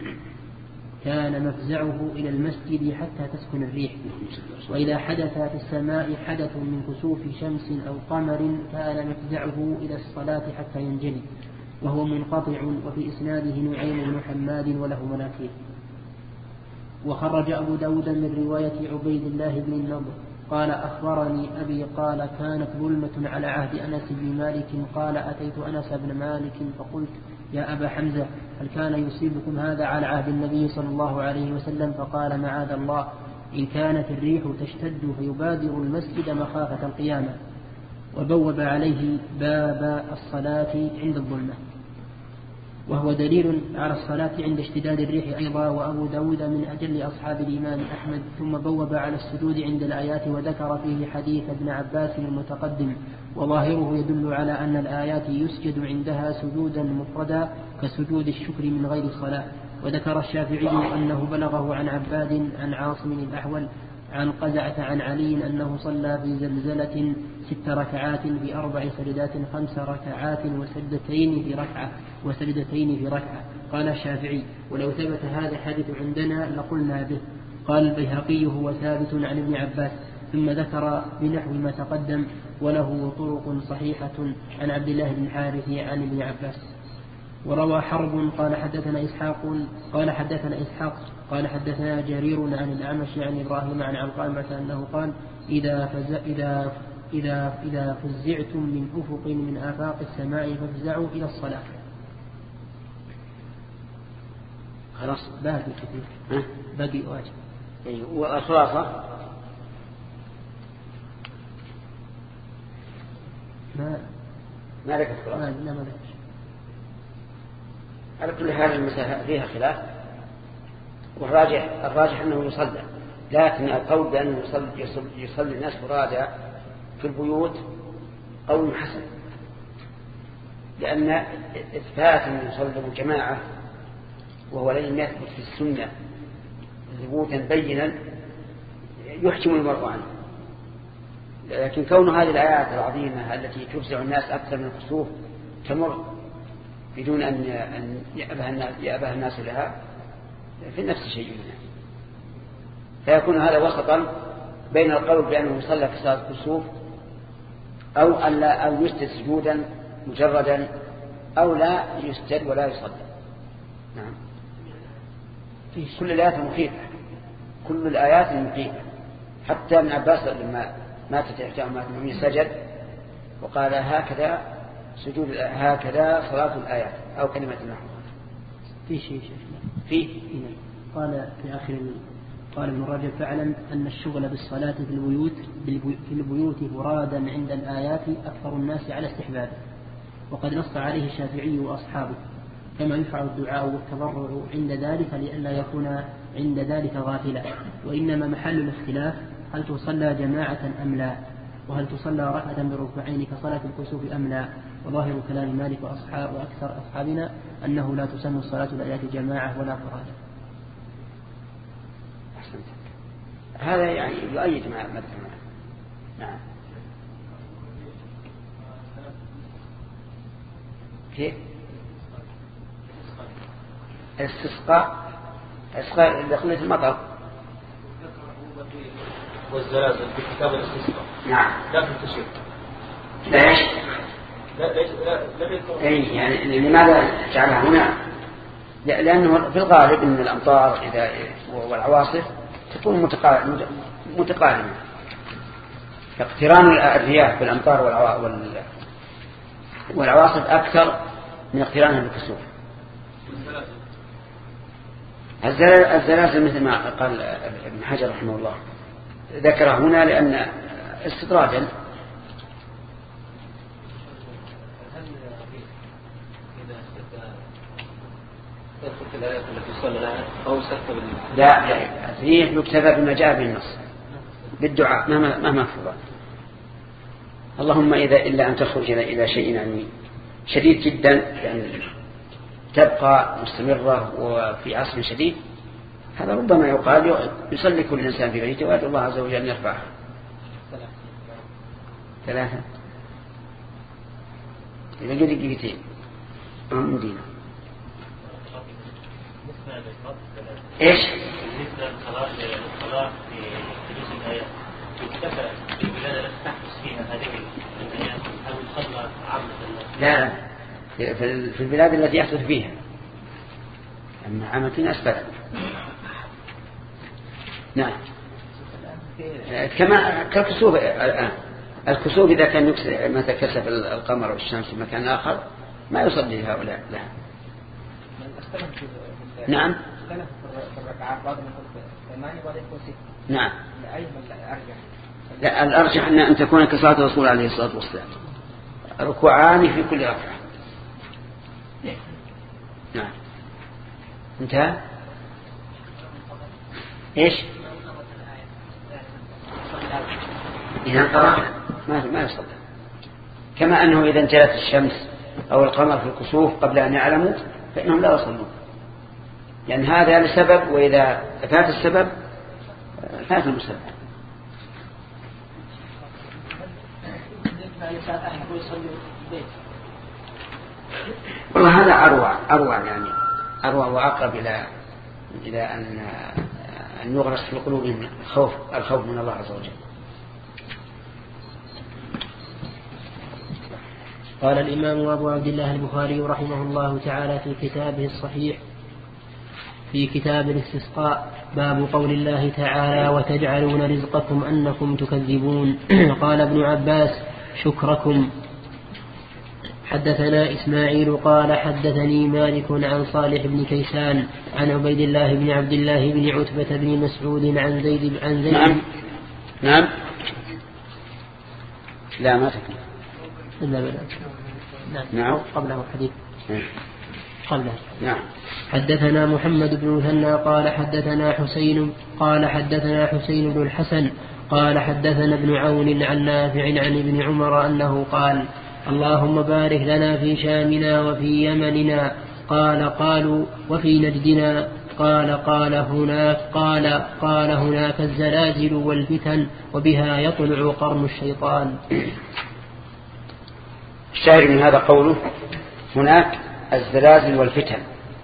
كان مفزعه إلى المسجد حتى تسكن الريح، وإذا حدث في السماء حدث من كسوف شمس أو قمر كان مفزعه إلى الصلاة حتى ينجلي. وهو منقطع، وفي إسناده نعيم بن حماد وله مناكير. وخرج أبو داود من رواية عبيد الله بن النضر قال أخبرني أبي قال كانت ظلمة على عهد أنس بن مالك قال أتيت أنس بن مالك فقلت يا أبا حمزة هل كان يصيبكم هذا على عهد النبي صلى الله عليه وسلم؟ فقال معاذ الله، إن كانت الريح تشتد فيبادر المسجد مخافة القيامة. وبوب عليه باب الصلاة عند الظلمة، وهو دليل على الصلاة عند اشتداد الريح أيضا. وأبو داود من أجل أصحاب الإمام أحمد. ثم بوب على السجود عند الآيات، وذكر فيه حديث ابن عباس المتقدم، وظاهره يدل على أن الآيات يسجد عندها سجودا مفردا كسجود الشكر من غير الصلاة. وذكر الشافعي أنه بلغه عن عباد عن عاصم الأحول عن قزعة عن علي أنه صلى في زلزلة ست ركعات بأربع سجدات خمس ركعات وسجدتين في ركعة وسجدتين في ركعة. قال الشافعي ولو ثبت هذا الحديث عندنا لقلنا به. قال البيهقي هو ثابت عن ابن عباس. ثم ذكر بنحو ما تقدم وله طرق صحيحة عن عبد الله بن حارث عن ابن عباس. وروى حرب قال حدثنا إسحاق قال حدثنا إسحاق قال حدثنا جرير عن الأعمش عن إبراهيم عن علقمة أنه قال إذا فز إذا إذا إذا فزعتم من أفق من آفاق السماء فافزعوا إلى الصلاة. خلاص باقي كثير باقي واجب. والخلاصة ما ما لك خلاصة ما لا ما لك. على كل هذه المسألة فيها خلاف، والراجح الراجح أنه يصلى، لكن القول بأنه يصلي, يصلي, يصلي الناس فرادى في البيوت قول حسن، لأن إثبات أن يصلي الجماعة وهو لم يثبت في السنة ثبوتا بينا يحكم المرء عنه. لكن كون هذه الآيات العظيمة التي تفزع الناس أكثر من الكسوف تمر بدون أن يأبه الناس لها في نفس شيء منها، فيكون هذا وسطا بين القول بأنه يصلى في صلاة الكسوف أو أن لا أو يسجد سجودا مجردا أو لا يسجد ولا يصلي. نعم. كل الآيات مخيفة، كل الآيات مخيفة. حتى ابن عباس لما ماتت إحدى أمهات المؤمنين سجد وقال هكذا سجود هكذا صلاة الآيات أو كلمة النحو. في شيء شيخنا في قال في آخر قال ابن رجب فاعلم أن الشغل بالصلاة في البيوت في البيوت مرادا عند الآيات أكثر الناس على استحبابه، وقد نص عليه الشافعي وأصحابه، كما يفعل الدعاء والتضرع عند ذلك لئلا يكون عند ذلك غافلا. وإنما محل الاختلاف هل تصلى جماعة أم لا، وهل تصلى ركعة بركعين كصلاة الكسوف أم لا. وظاهر كلام مالك وأصحاب وأكثر أصحابنا أنه لا تسن الصلاة الآيات جماعة ولا فرادى. هذا يعني يؤيد ما ذكرنا. نعم. كيف؟ الاستسقاء استسقاء لقلة المطر والزلازل في كتاب الاستسقاء. نعم. لا في التشريع. ليش؟ لا ليش لا لا أي يعني لماذا جعلها هنا؟ لأنه في الغالب أن الأمطار إذا والعواصف تكون متقاربة، اقتران الرياح بالأمطار والعواصف أكثر من اقترانها بالكسوف. الزلازل مثل ما قال ابن حجر رحمه الله ذكره هنا لأن استطرادا. لا لا فيه يكتفى بما جاء بالنص بالدعاء مهما مهما فرض. اللهم إذا إلا أن تخرج إلى شيء يعني شديد جدا يعني تبقى مستمرة وفي عصر شديد، هذا ربما يقال يصلي كل إنسان في بيته ويدعو الله عز وجل أن يرفعه. ثلاثة إذا قد دقيقتين من دينه. إيش؟ بالنسبة للصلاة للصلاة في جلوس الآيات يكتفى بالبلاد التي تحدث فيها هذه الآيات أو يصلى عامة الناس؟ لا في البلاد التي يحدث فيها، أما عامة أسفل. نعم. كما كالكسوف الآن، الكسوف إذا كان ما تكسف القمر والشمس في مكان آخر ما يصلي هؤلاء لها. نعم. نعم. لا الأرجح أن أن تكون كصلاة الرسول عليه الصلاة والسلام، ركوعان في كل ركعة. نعم. انتهى. إيش؟ إذا انقرأ ما ما يصلي، كما أنه إذا انجلت الشمس أو القمر في الكسوف قبل أن يعلموا فإنهم لا يصلون، لأن يعني هذا لسبب، وإذا فات السبب فات المسبب. والله هذا أروع أروع يعني أروع وأقرب إلى إلى أن أن يغرس في قلوبهم الخوف الخوف من الله عز وجل. قال الإمام أبو عبد الله البخاري رحمه الله تعالى في كتابه الصحيح في كتاب الاستسقاء باب قول الله تعالى وتجعلون رزقكم أنكم تكذبون. قال ابن عباس شكركم. حدثنا إسماعيل قال حدثني مالك عن صالح بن كيسان عن عبيد الله بن عبد الله بن عتبة بن مسعود عن زيد عن زيد نعم نعم لا ما تكلم لا لا نعم نعم قبله حديث نعم. قبله نعم. حدثنا محمد بن مثنى قال حدثنا حسين قال حدثنا حسين بن الحسن قال حدثنا ابن عون عن نافع عن ابن عمر أنه قال اللهم بارك لنا في شامنا وفي يمننا. قال قالوا وفي نجدنا قال قال هناك قال قال هناك الزلازل والفتن وبها يطلع قرن الشيطان. الشاهد من هذا قوله هناك الزلازل والفتن.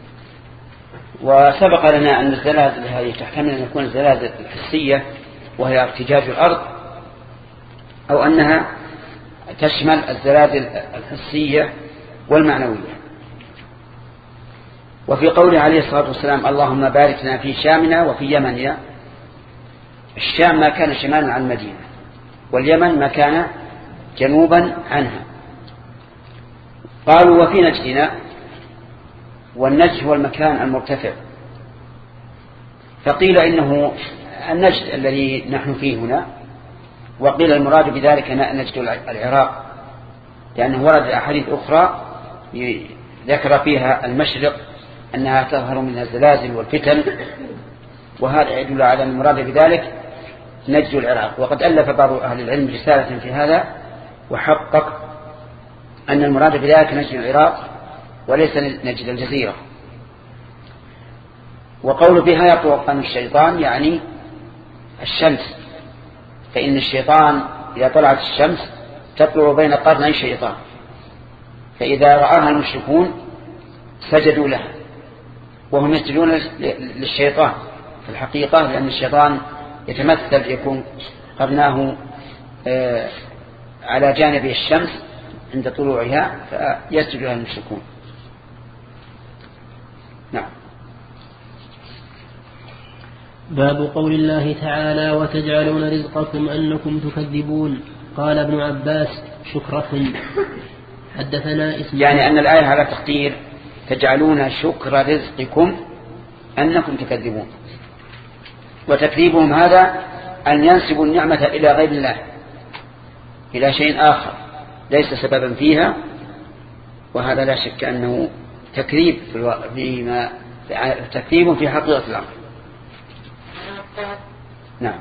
وسبق لنا أن الزلازل هذه تحتمل أن يكون الزلازل الحسية وهي ارتجاج الأرض، أو أنها تشمل الزلازل الحسية والمعنوية. وفي قوله عليه الصلاة والسلام اللهم بارك لنا في شامنا وفي يمننا، الشام ما كان شمالا عن المدينة، واليمن ما كان جنوبا عنها. قالوا وفي نجدنا، والنجد هو المكان المرتفع، فقيل إنه النجد الذي نحن فيه هنا، وقيل المراد بذلك نجد العراق، لأنه ورد أحاديث أخرى ذكر فيها المشرق أنها تظهر من الزلازل والفتن، وهذا يدل على المراد بذلك نجد العراق. وقد ألف بعض أهل العلم رسالة في هذا وحقق أن المراد بذلك نجد العراق وليس نجد الجزيرة. وقول بها يطلع قرن الشيطان يعني الشمس، فإن الشيطان إذا طلعت الشمس تطلع بين قرني الشيطان، فإذا رآها المشركون سجدوا لها، وهم يسجدون للشيطان في الحقيقة، لأن الشيطان يتمثل يكون قرناه على جانب الشمس عند طلوعها فيسجد لها المشركون. نعم. باب قول الله تعالى وتجعلون رزقكم أنكم تكذبون. قال ابن عباس شكرة. حدثنا إسماعيل، يعني أن الآية على تقدير تجعلون شكر رزقكم أنكم تكذبون، وتكذيبهم هذا أن ينسبوا النعمة إلى غير الله، إلى شيء آخر ليس سببا فيها، وهذا لا شك أنه تكذيب فيما تكذيب في حقيقة الأمر. نعم.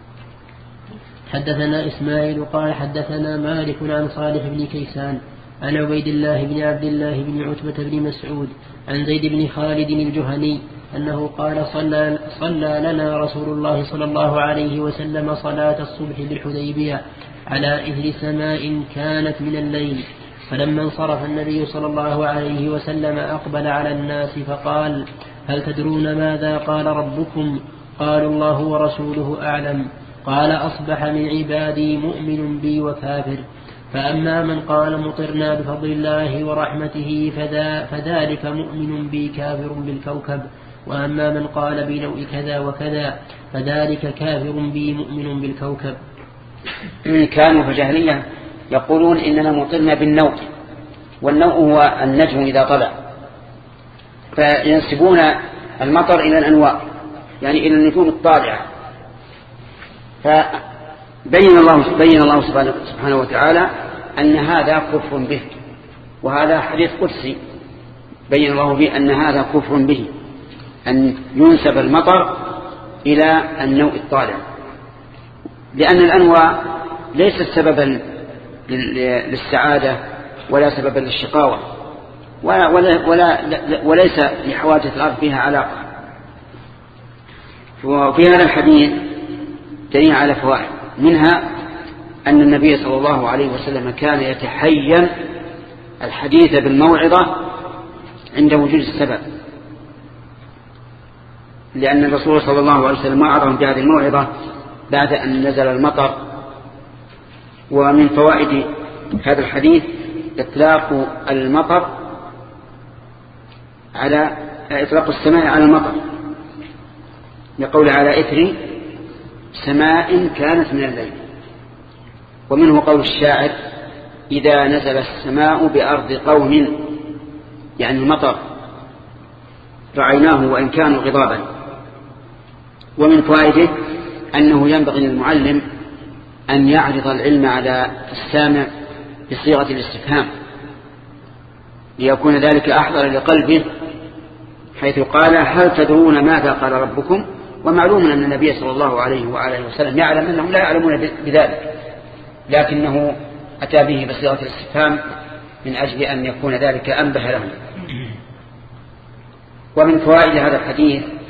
حدثنا إسماعيل قال حدثنا مالك عن صالح بن كيسان عن عبيد الله بن عبد الله بن عتبة بن مسعود عن زيد بن خالد الجهني أنه قال صلى, صلى لنا رسول الله صلى الله عليه وسلم صلاة الصبح بالحديبية على إثر سماء كانت من الليل، فلما انصرف النبي صلى الله عليه وسلم أقبل على الناس فقال هل تدرون ماذا قال ربكم؟ قالوا الله ورسوله أعلم. قال أصبح من عبادي مؤمن بي وكافر، فأما من قال مطرنا بفضل الله ورحمته فذا فذلك مؤمن بي كافر بالكوكب، وأما من قال بنوء كذا وكذا فذلك كافر بي مؤمن بالكوكب. كانوا في الجاهلية يقولون إننا مطرنا بالنوء، والنوء هو النجم إذا طلع، فينسبون المطر إلى الأنواء، يعني إلى النجوم الطالعة. فبين الله بين الله سبحانه وتعالى أن هذا كفر به، وهذا حديث قدسي بين الله به أن هذا كفر به، أن ينسب المطر إلى النوء الطالع، لأن الأنواع ليست سببا للسعادة ولا سببا للشقاوة ولا, ولا, ولا وليس لحوادث الأرض فيها علاقة. وفي هذا الحديث دليل على فوائد، منها أن النبي صلى الله عليه وسلم كان يتحين الحديث بالموعظة عند وجود السبب، لأن الرسول صلى الله عليه وسلم وعظهم بهذه الموعظة بعد أن نزل المطر. ومن فوائد هذا الحديث إطلاق المطر على إطلاق السماء على المطر، يقول على إثر سماء كانت من الليل. ومنه قول الشاعر إذا نزل السماء بأرض قوم، يعني المطر رعيناه وإن كانوا غضابا. ومن فوائده أنه ينبغي للمعلم أن يعرض العلم على السامع بصيغة الاستفهام ليكون ذلك أحضر لقلبه، حيث قال هل تدرون ماذا قال ربكم؟ ومعلوم أن النبي صلى الله عليه وآله وسلم يعلم أنهم لا يعلمون بذلك، لكنه أتى به بصيغة الاستفهام من أجل أن يكون ذلك أنبه لهم. ومن فوائد هذا الحديث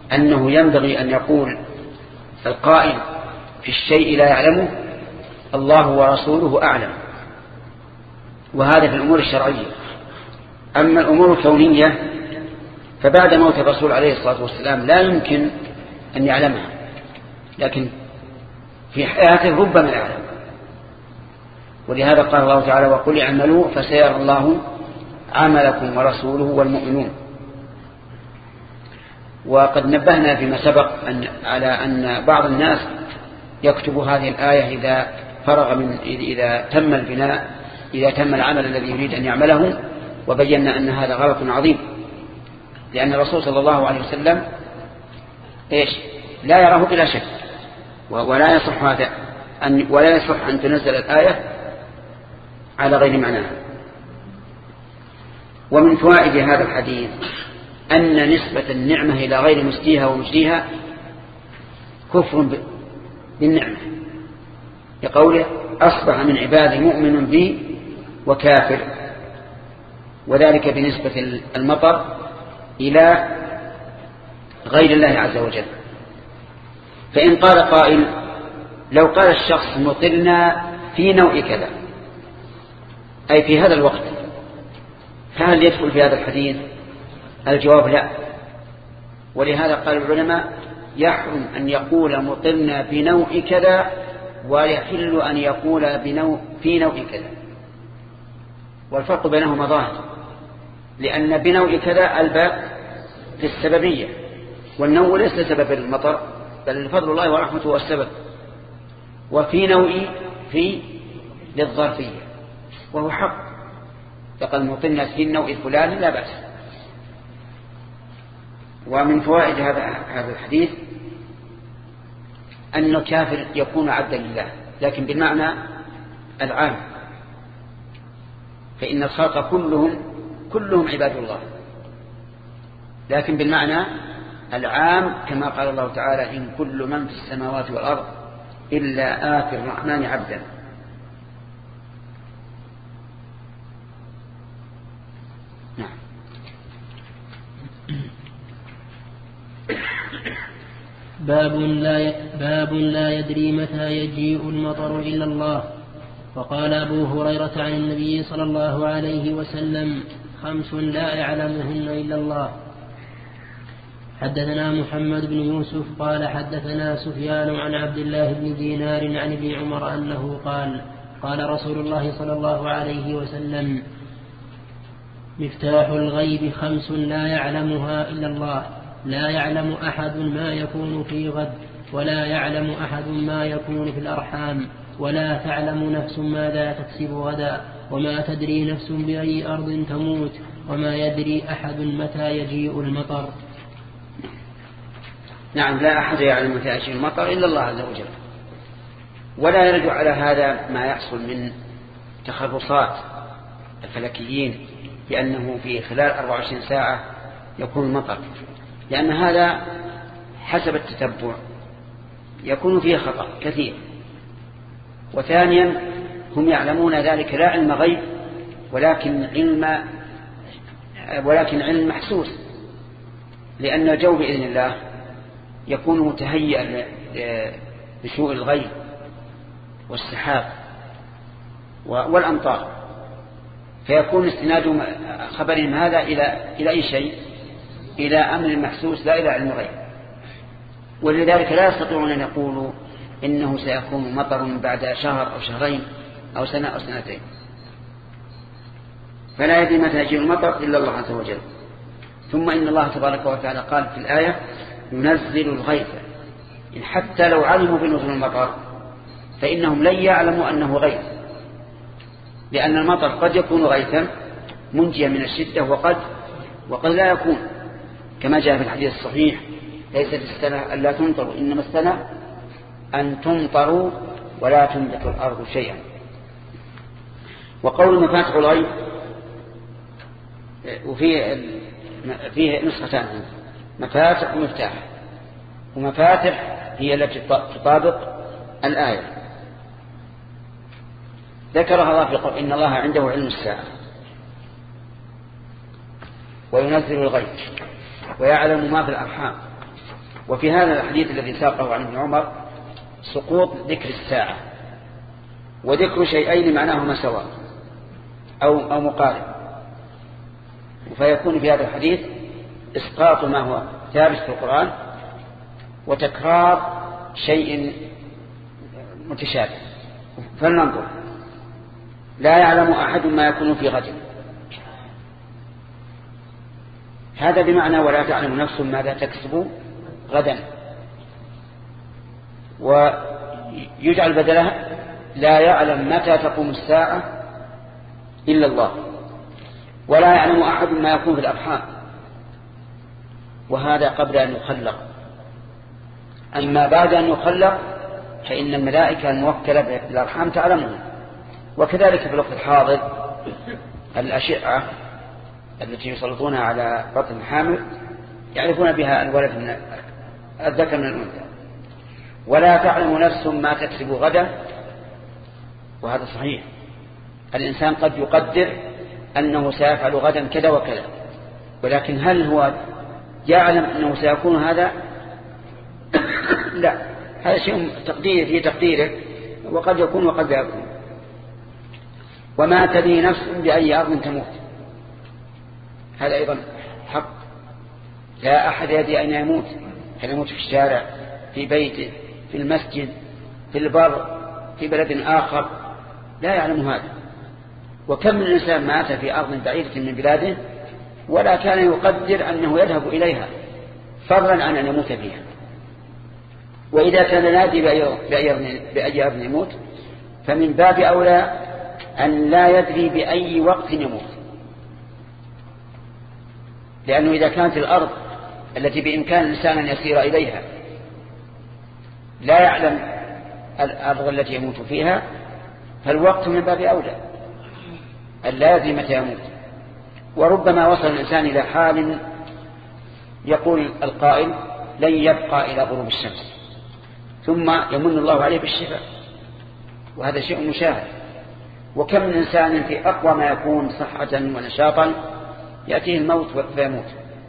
أنه ينبغي أن يقول القائل في الشيء لا يعلمه الله ورسوله أعلم، وهذا في الأمور الشرعية. أما الأمور الكونية فبعد موت الرسول عليه الصلاة والسلام لا يمكن أن يعلمها، لكن في حياته ربما يعلم. ولهذا قال الله تعالى وقل اعملوا فسيرى الله عملكم ورسوله والمؤمنون. وقد نبهنا فيما سبق أن على أن بعض الناس يكتب هذه الآية إذا فرغ من إذا تم البناء إذا تم العمل الذي يريد أن يعمله، وبينا أن هذا غلط عظيم، لأن الرسول صلى الله عليه وسلم إيش لا يراه بلا شك، ولا يصح هذا أن ولا يصح أن تنزل الآية على غير معناها. ومن فوائد هذا الحديث أن نسبة النعمة إلى غير مسديها ومجديها كفر بالنعمة، لقوله أصبح من عبادي مؤمن بي وكافر، وذلك بنسبة المطر إلى غير الله عز وجل. فإن قال قائل لو قال الشخص مطرنا في نوع كذا أي في هذا الوقت، فهل يدخل في هذا الحديث؟ الجواب لا. ولهذا قال العلماء يحرم أن يقول مطرنا بنوع كذا، ويحل أن يقول بنوع في نوع كذا، والفرق بينهما ظاهر، لأن بنوع كذا الباء في السببية، والنوع ليس سبب المطر بل فضل الله ورحمته والسبب، وفي نوع في للظرفية، وهو حق فقال مطرنا في النوع الفلاني لا بأس. ومن فوائد هذا هذا الحديث أن الكافر يكون عبدا لله، لكن بالمعنى العام، فإن الخلق كلهم كلهم عباد الله، لكن بالمعنى العام كما قال الله تعالى إن كل من في السماوات والأرض إلا آتي الرحمن عبدا. نعم. باب لا باب لا يدري متى يجيء المطر إلا الله. وقال أبو هريرة عن النبي صلى الله عليه وسلم خمس لا يعلمهن إلا الله. حدثنا محمد بن يوسف قال حدثنا سفيان عن عبد الله بن دينار عن ابن عمر أنه قال قال رسول الله صلى الله عليه وسلم مفتاح الغيب خمس لا يعلمها إلا الله، لا يعلم أحد ما يكون في غد، ولا يعلم أحد ما يكون في الأرحام، ولا تعلم نفس ماذا تكسب غدا، وما تدري نفس بأي أرض تموت، وما يدري أحد متى يجيء المطر. نعم، لا أحد يعلم متى يجيء المطر إلا الله عز وجل. ولا يرجع على هذا ما يحصل من تخرصات الفلكيين بأنه في خلال أربع وعشرين ساعة يكون المطر، لأن هذا حسب التتبع يكون فيه خطأ كثير. وثانيا هم يعلمون ذلك لا علم غيب ولكن علم ولكن علم محسوس، لأن الجو بإذن الله يكون متهيئا لسوء الغيب والسحاب والأمطار، فيكون استناد خبرهم هذا إلى إلى أي شيء؟ إلى أمر محسوس لا إلى علم غيب. ولذلك لا يستطيعون أن يقولوا إنه سيكون مطر بعد شهر أو شهرين أو سنة أو سنتين. فلا يدري متى يجيء المطر إلا الله عز وجل. ثم إن الله تبارك وتعالى قال في الآية ينزل الغيث، إن حتى لو علموا بنزول المطر فإنهم لن يعلموا أنه غيث، لأن المطر قد يكون غيثا منجيا من الشدة وقد وقد لا يكون، كما جاء في الحديث الصحيح ليست السنة ألا تمطروا إنما السنة أن تمطروا ولا تنبت الأرض شيئا. وقول مفاتح الغيب وفيه فيه نسختان، مفاتح ومفتاح. ومفاتح هي التي تطابق الآية، ذكرها الله في قول إن الله عنده علم الساعة وينزل الغيث ويعلم ما في الأرحام وفي هذا الحديث الذي ساقه عن ابن عمر سقوط ذكر الساعة وذكر شيئين معناهما سواء أو, أو مقارب، فيكون في هذا الحديث إسقاط ما هو ثابت في القرآن وتكرار شيء متشابه. فلننظر. لا يعلم أحد ما يكون في غد، هذا بمعنى ولا تعلم نفس ماذا تكسب غدا، ويجعل بدلها لا يعلم متى تقوم الساعة إلا الله، ولا يعلم أحد ما يكون في الأرحام، وهذا قبل أن يخلق. أما بعد أن يخلق فإن الملائكة الموكلة بالأرحام تعلمه. وكذلك في الوقت الحاضر الأشعة التي يسلطونها على بطن الحامل يعرفون بها الولد من الذكر من الأنثى. ولا تعلم نفس ما تكسب غدا، وهذا صحيح. الإنسان قد يقدر أنه سيفعل غدا كذا وكذا، ولكن هل هو يعلم أنه سيكون هذا؟ لا، هذا شيء تقدير في تقديره، وقد يكون وقد لا يكون. وما تدري نفس بأي أرض تموت، هذا أيضا حق. لا أحد يدري أين يموت، هل يموت في الشارع، في بيته، في المسجد، في البر، في بلد آخر، لا يعلم هذا. وكم من إنسان مات في أرض بعيدة من بلاده ولا كان يقدر أنه يذهب إليها، فضلا عن أن يموت فيها. وإذا كان نادي بأي أرض يموت فمن باب أولى أن لا يدري بأي وقت يموت، لأنه إذا كانت الأرض التي بإمكان الإنسان أن يسير إليها لا يعلم الأرض التي يموت فيها، فالوقت من باب أولى أن لا يدري متى يموت. وربما وصل الإنسان إلى حال يقول القائل لن يبقى إلى غروب الشمس، ثم يمن الله عليه بالشفاء، وهذا شيء مشاهد. وكم من إنسان في أقوى ما يكون صحة ونشاطا يأتيه الموت فيموت.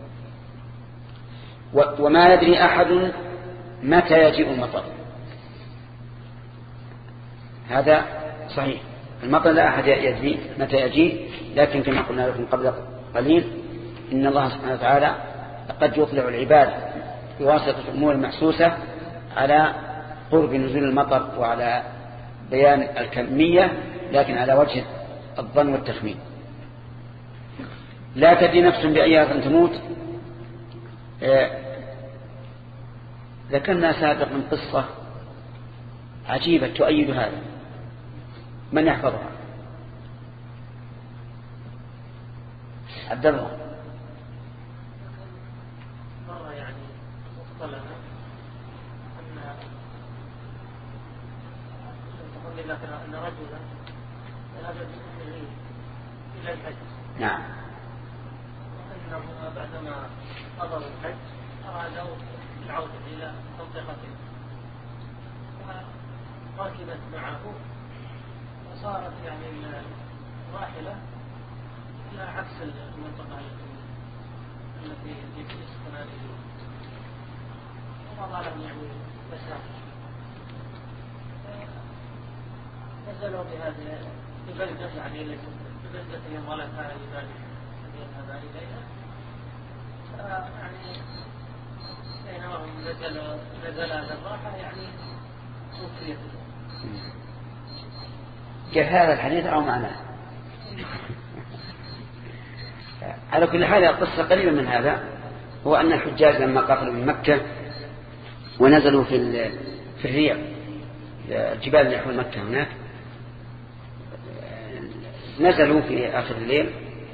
وما يدري أحد متى يجيء المطر، هذا صحيح. المطر لا أحد يدري متى يجيء، لكن كما قلنا لكم قبل قليل إن الله سبحانه وتعالى قد يطلع العباد بواسطة الأمور المحسوسة على قرب نزول المطر وعلى بيان الكمية، لكن على وجه الظن والتخمين. لا تدري نفس بأي أرض تموت. ذكرنا سابقا قصة عجيبة تؤيد هذا، من يحفظها؟ عبد الله. مرة يعني مختلفة أن تقول لك أن رجلا ذهب بأمه إلى الحج. نعم. وأنه بعدما قضوا الحج أرادوا العودة إلى منطقته، فركبت معه وصارت يعني الراحلة إلى عكس المنطقة التي يسكن فيها، ومضى لهم يعني مسافة. نزلوا بهذه ببلدة يعني ليست ببلدتهم ولا كان لذلك يذهب إليها، يعني بينما هم نزل نزل للراحة يعني توفيت. كيف هذا الحديث أو معناه؟ على كل حال القصة قريبة من هذا، هو أن الحجاج لما قفلوا من مكة ونزلوا في في الريع جبال نحو مكة هناك، نزلوا في آخر الليل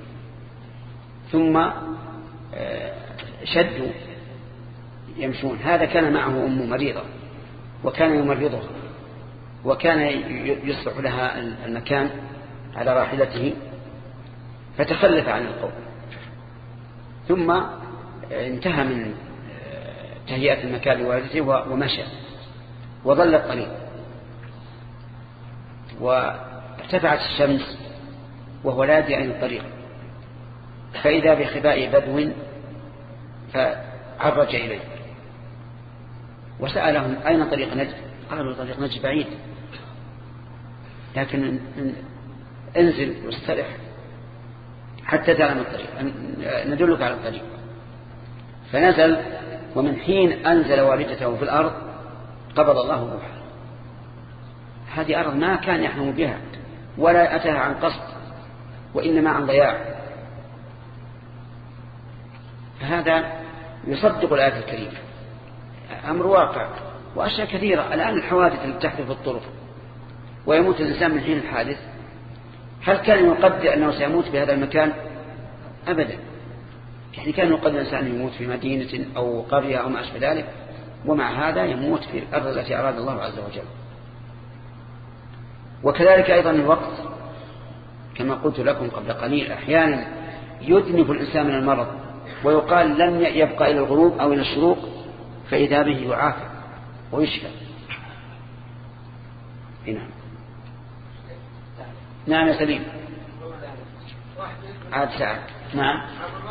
ثم شدوا يمشون. هذا كان معه أم مريضة وكان يمرضها، وكان يصلح لها المكان على راحلته، فتخلف عن القوم، ثم انتهى من تهيئة المكان لوالدته ومشى وظل الطريق، وارتفعت الشمس وهو لا يدري عن الطريق، فإذا بخباء بدو فعرج إليه وسألهم أين طريق نجد؟ قالوا طريق نجد بعيد، لكن انزل واسترح حتى تعلم الطريق، ندلك على الطريق. فنزل، ومن حين أنزل والدته في الأرض قبض الله روحه. هذه أرض ما كان يحلم بها ولا أتاها عن قصد، وإنما عن ضياع. فهذا يصدق الآية الكريمة، أمر واقع. وأشياء كثيرة الآن، الحوادث اللي تحدث في الطرق ويموت الإنسان من حين الحادث، هل كان يقدر أنه سيموت في هذا المكان؟ أبدا. يعني كان يقدر الإنسان يموت في مدينة أو قرية أو ما أشبه ذلك، ومع هذا يموت في الأرض التي أراد الله عز وجل. وكذلك أيضا الوقت، كما قلت لكم قبل قليل، أحيانا يذنب الإنسان من المرض ويقال لن يبقى إلى الغروب أو إلى الشروق، فإذا به يعافى ويشفى. نعم نعم يا سليم، عاد ساعة. نعم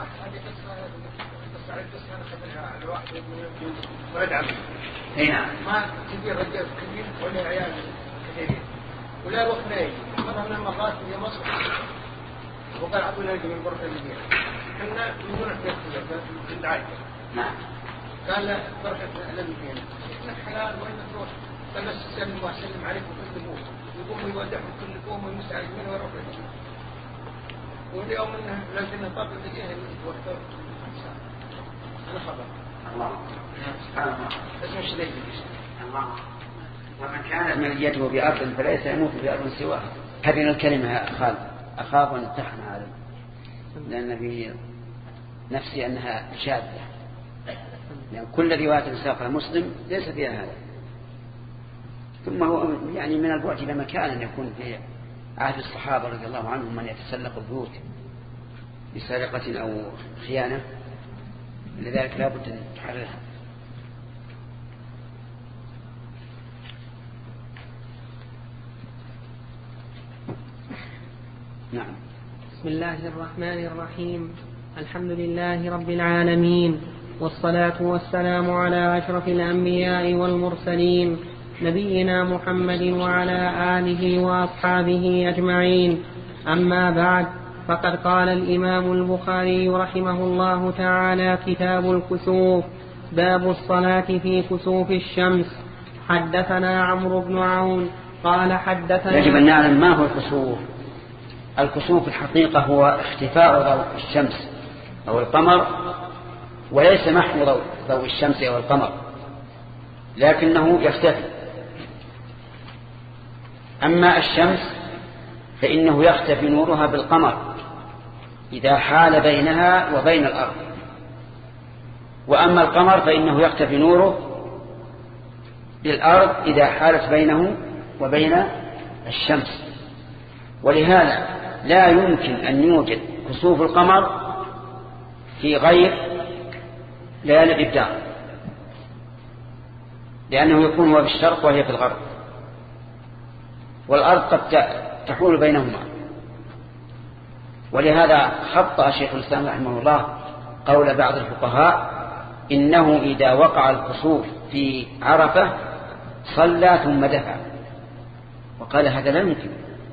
هنا ما كبير رجال كبير ولا عيال كثيرين ولا وقت ما يجي مرة من المرات في مصر وقال عطونا يجي من بركة المدينة كنا نقول في في الدعاية. نعم قال بركة المدينة إنك حلال وين تروح بس سلم وسلم عليكم كلكم يقوم يودعهم كلكم ويمسعد منه ويروح له. واليوم إنه لازم نطبق الجهة وقت أنا خبر الله اسمه شديد الله. ومن كانت مليته بأرض فليس يموت بأرض سواها. هذه الكلمة يا أخاف أخاف أن تحن هذا، لأن في نفسي أنها شاذة، لأن كل رواية ساقها مسلم ليس فيها هذا. ثم هو يعني من البعد إلى مكان يكون في عهد الصحابة رضي الله عنهم من يتسلق البيوت بسرقة أو خيانة، لذلك لا بد أن تحررها. نعم. بسم الله الرحمن الرحيم. الحمد لله رب العالمين، والصلاة والسلام على أشرف الأنبياء والمرسلين، نبينا محمد وعلى آله وأصحابه أجمعين. أما بعد، فقد قال الإمام البخاري رحمه الله تعالى: كتاب الكسوف، باب الصلاة في كسوف الشمس. حدثنا عمرو بن عون قال حدثنا. يجب أن نعلم ما هو الكسوف. الكسوف الحقيقة هو اختفاء ضوء الشمس أو القمر، وليس محو ضوء ضوء الشمس أو القمر، لكنه يختفي. أما الشمس فإنه يختفي نورها بالقمر إذا حال بينها وبين الأرض، وأما القمر فإنه يختفي نوره بالأرض إذا حالت بينه وبين الشمس. ولهذا لا يمكن أن يوجد كسوف القمر في غير ليالي الإبدار، لأنه يكون هو في الشرق وهي في الغرب، والأرض قد تحول بينهما. ولهذا خطأ شيخ الإسلام رحمه الله قول بعض الفقهاء إنه إذا وقع الكسوف في عرفة صلى ثم دفع، وقال هذا لا يمكن،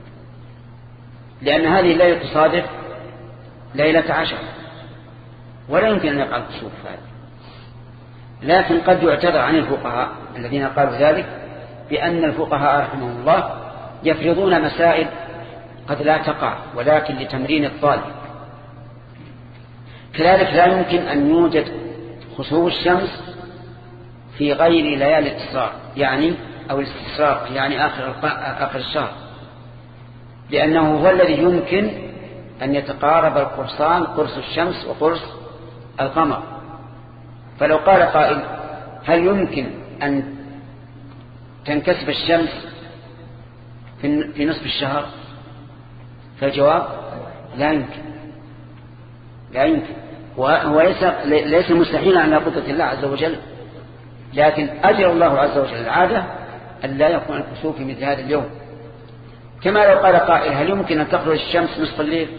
لأن هذه الليلة تصادف ليلة عشر، ولا يمكن أن يقع الكسوف هذا. لكن قد يعتذر عن الفقهاء الذين قالوا ذلك بأن الفقهاء رحمهم الله يفرضون مسائل قد لا تقع ولكن لتمرين الطالب. كذلك لا يمكن أن يوجد خسوف الشمس في غير ليالي الإسراء يعني أو الاستسراق يعني آخر آخر الشهر، لأنه هو الذي يمكن أن يتقارب القرصان، قرص الشمس وقرص القمر. فلو قال قائل هل يمكن أن تنكسف الشمس في نصف الشهر؟ فالجواب لا يمكن، لا يمكن. وهو ليس ليس مستحيلا على قدرة الله عز وجل، لكن أجر الله عز وجل العادة أن لا يكون الكسوف في مثل هذا اليوم. كما لو قال قائل هل يمكن أن تخرج الشمس نصف الليل؟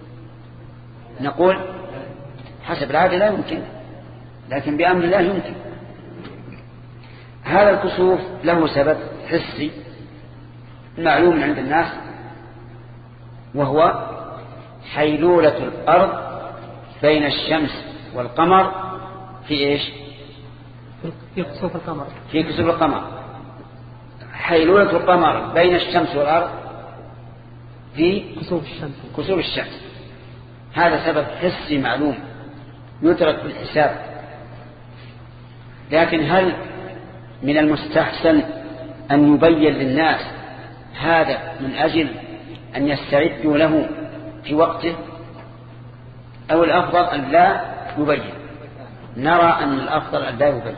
نقول حسب العادة لا يمكن، لكن بأمر الله يمكن. هذا الكسوف له سبب حسي معلوم عند الناس، وهو حيلولة الأرض بين الشمس والقمر في إيش؟ في كسوف القمر. في كسوف القمر. حيلولة القمر بين الشمس والأرض في كسوف الشمس. كسوف الشمس. هذا سبب حسي معلوم يدرك بالحساب. لكن هل من المستحسن أن يبين للناس هذا من أجل أن يستعدوا له في وقته، أو الأفضل أن لا يبين؟ نرى أن الأفضل أن لا يبين.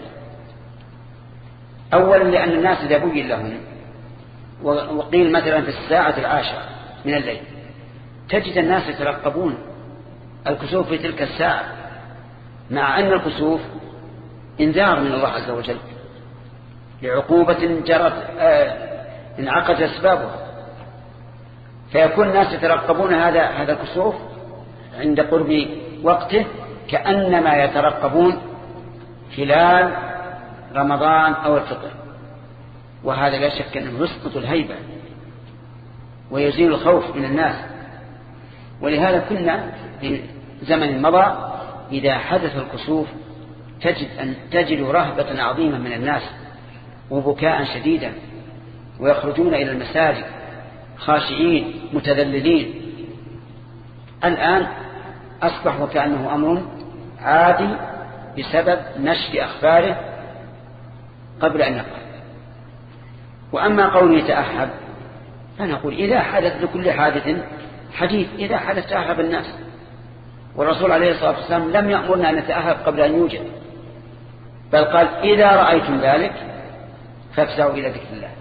أولا لأن الناس إذا بين لهم وقيل مثلا في الساعة العاشرة من الليل تجد الناس يترقبون الكسوف في تلك الساعة، مع أن الكسوف انذار من الله عز وجل لعقوبة جرت آه انعقد أسبابها، فيكون الناس يترقبون هذا هذا الكسوف عند قرب وقته كأنما يترقبون خلال رمضان أو الفطر، وهذا لا شك أنه يسقط الهيبة ويزيل الخوف من الناس. ولهذا كنا في زمن مضى إذا حدث الكسوف تجد أن تجد رهبة عظيمة من الناس وبكاء شديدا، ويخرجون إلى المساجد خاشعين متذللين. الآن أصبح وكأنه أمر عادي بسبب نشر أخباره قبل أن يقع. وأما قوله يتأهب فنقول إذا حدث لكل حادث حديث، إذا حدث تأهب الناس، والرسول عليه الصلاة والسلام لم يأمرنا أن نتأهب قبل أن يوجد، بل قال إذا رأيتم ذلك فافزعوا إلى ذكر الله.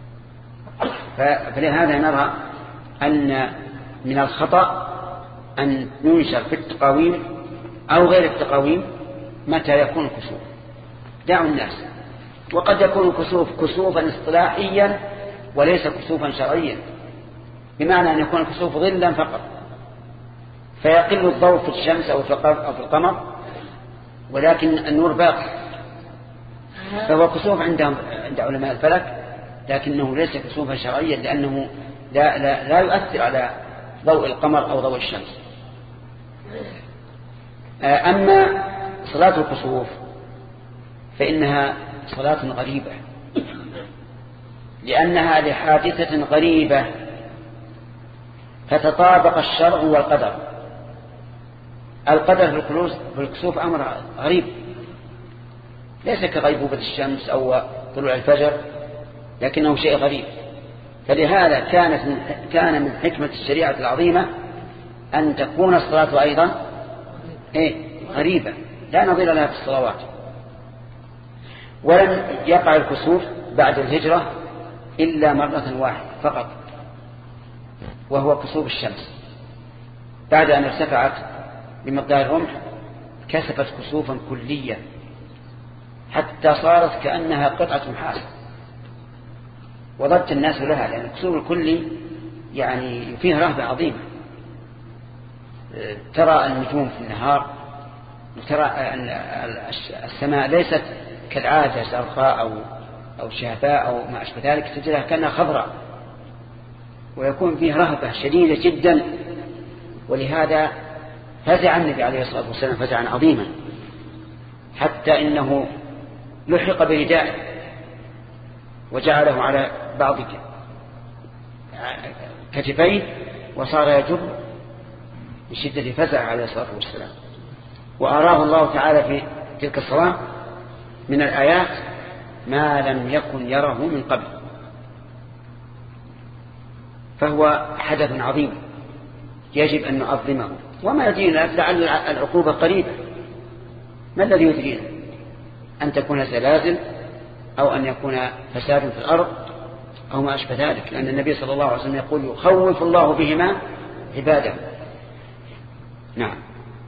فلهذا نرى أن من الخطأ أن ينشر في التقاويم أو غير التقاويم متى يكون الكسوف. دعوا الناس. وقد يكون الكسوف كسوفا اصطلاحيا وليس كسوفا شرعيا، بمعنى أن يكون الكسوف ظلا فقط فيقل الضوء في الشمس أو في القمر، ولكن النور باقي، فهو كسوف عند عند علماء الفلك، لكنه ليس كسوفا شرعيا لأنه لا, لا, لا يؤثر على ضوء القمر أو ضوء الشمس. أما صلاة الكسوف فإنها صلاة غريبة، لأنها لحادثة غريبة فتطابق الشرع والقدر. القدر في الكسوف أمر غريب ليس كغيبوبة الشمس أو طلوع الفجر، لكنه شيء غريب. فلهذا كانت من كان من حكمة الشريعة العظيمة أن تكون الصلاة أيضا إيه غريبة لا نظير لها في الصلوات. ولم يقع الكسوف بعد الهجرة إلا مرة واحدة فقط، وهو كسوف الشمس بعد أن ارتفعت بمقدار الرمح كسفت كسوفا كليا حتى صارت كأنها قطعة نحاس، وضج الناس لها، لأن الكسوف الكلي يعني فيه رهبة عظيمة. ترى النجوم في النهار، وترى السماء ليست كالعادة زرقاء أو أو شهباء أو ما أشبه ذلك، تجدها كأنها خضراء، ويكون فيه رهبة شديدة جدا. ولهذا فزع النبي عليه الصلاة والسلام فزعا عظيما، حتى إنه لحق بردائه وجعله على بعض كتفيه وصار يجر من شدة فزع عليه الصلاة والسلام. وأراه الله تعالى في تلك الصلاة من الآيات ما لم يكن يره من قبل، فهو حدث عظيم يجب أن نعظمه. وما يدرينا لعل العقوبة قريبة، ما الذي يدرينا؟ أن تكون زلازل أو أن يكون فساد في الأرض أو ما أشبه ذلك، لأن النبي صلى الله عليه وسلم يقول يخوف الله بهما عباده. نعم.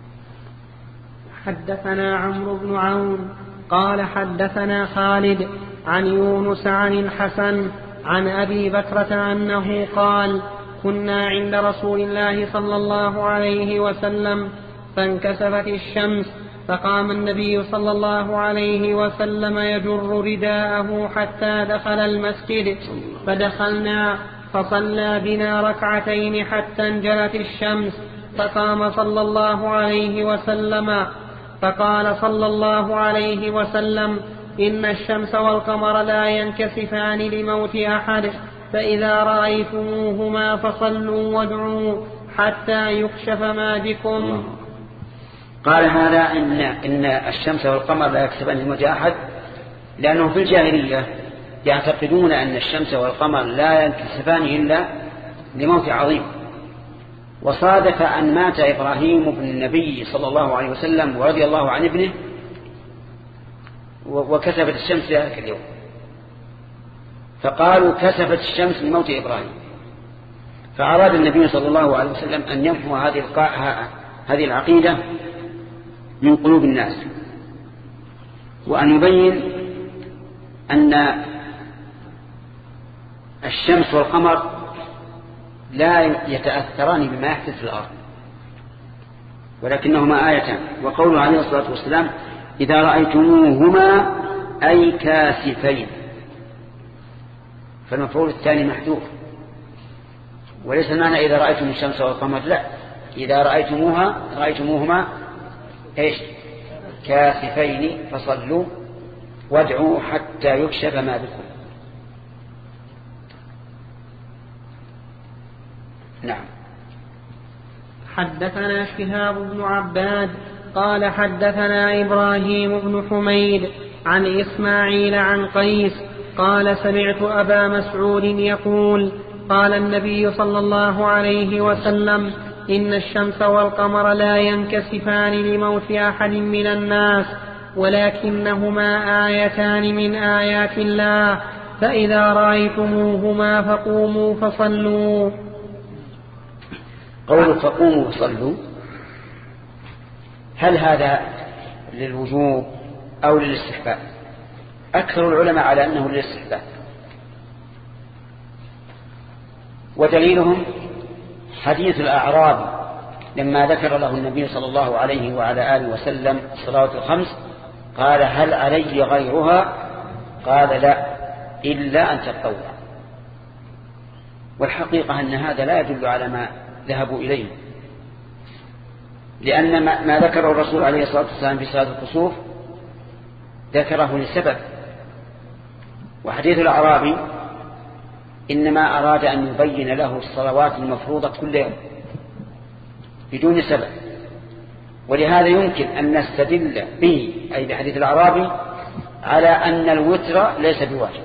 حدثنا عمرو بن عون قال حدثنا خالد عن يونس عن الحسن عن أبي بكرة أنه قال كنا عند رسول الله صلى الله عليه وسلم فانكسفت الشمس فقام النبي صلى الله عليه وسلم يجر رداءه حتى دخل المسجد فدخلنا فصلى بنا ركعتين حتى انجلت الشمس فقام صلى الله عليه وسلم فقال صلى الله عليه وسلم إن الشمس والقمر لا ينكسفان لموت أحد فإذا رأيتموهما فصلوا وادعوا حتى يكشف ما بكم. قال هذا إن, إن الشمس والقمر لا يكسفان لموت أحد لأنه في الجاهلية يعتقدون أن الشمس والقمر لا ينكسفان إلا لموت عظيم. وصادف أن مات إبراهيم بن النبي صلى الله عليه وسلم ورضي الله عن ابنه وكسفت الشمس ذلك اليوم، فقالوا كسفت الشمس لموت إبراهيم. فأراد النبي صلى الله عليه وسلم أن يمحو هذه هذه العقيدة من قلوب الناس، وأن يبين أن الشمس والقمر لا يتأثران بما يحدث في الأرض ولكنهما آيتان. وقوله عليه الصلاة والسلام إذا رأيتموهما أي كاسفين، فالمفعول الثاني محذوف، وليس المعنى إذا رأيتم الشمس والقمر، لا، إذا رأيتموها رأيتموهما إيش كاسفين فصلوا وادعوا حتى يكشف ما بكم. نعم. حدثنا شهاب بن عباد قال حدثنا إبراهيم بن حميد عن إسماعيل عن قيس قال سمعت أبا مسعود يقول قال النبي صلى الله عليه وسلم إن الشمس والقمر لا ينكسفان لموت أحد من الناس ولكنهما آيتان من آيات الله فإذا رأيتموهما فقوموا فصلوا. قول فقوموا فصلوا هل هذا للوجوب أو للاستحباب؟ أكثر العلماء على أنه للاستحباب، ودليلهم حديث الأعراب لما ذكر له النبي صلى الله عليه وعلى آله وسلم الصلوات الخمس قال هل علي غيرها؟ قال لا إلا أن تتطوع. والحقيقة أن هذا لا يدل على ما ذهبوا إليه، لأن ما ذكره الرسول عليه الصلاة والسلام في صلاة الكسوف ذكره لسبب، وحديث الأعرابي إنما أراد أن يبين له الصلوات المفروضة كل يوم بدون سبب، ولهذا يمكن أن نستدل به أي بحديث الأعرابي على أن الوتر ليس بواجب،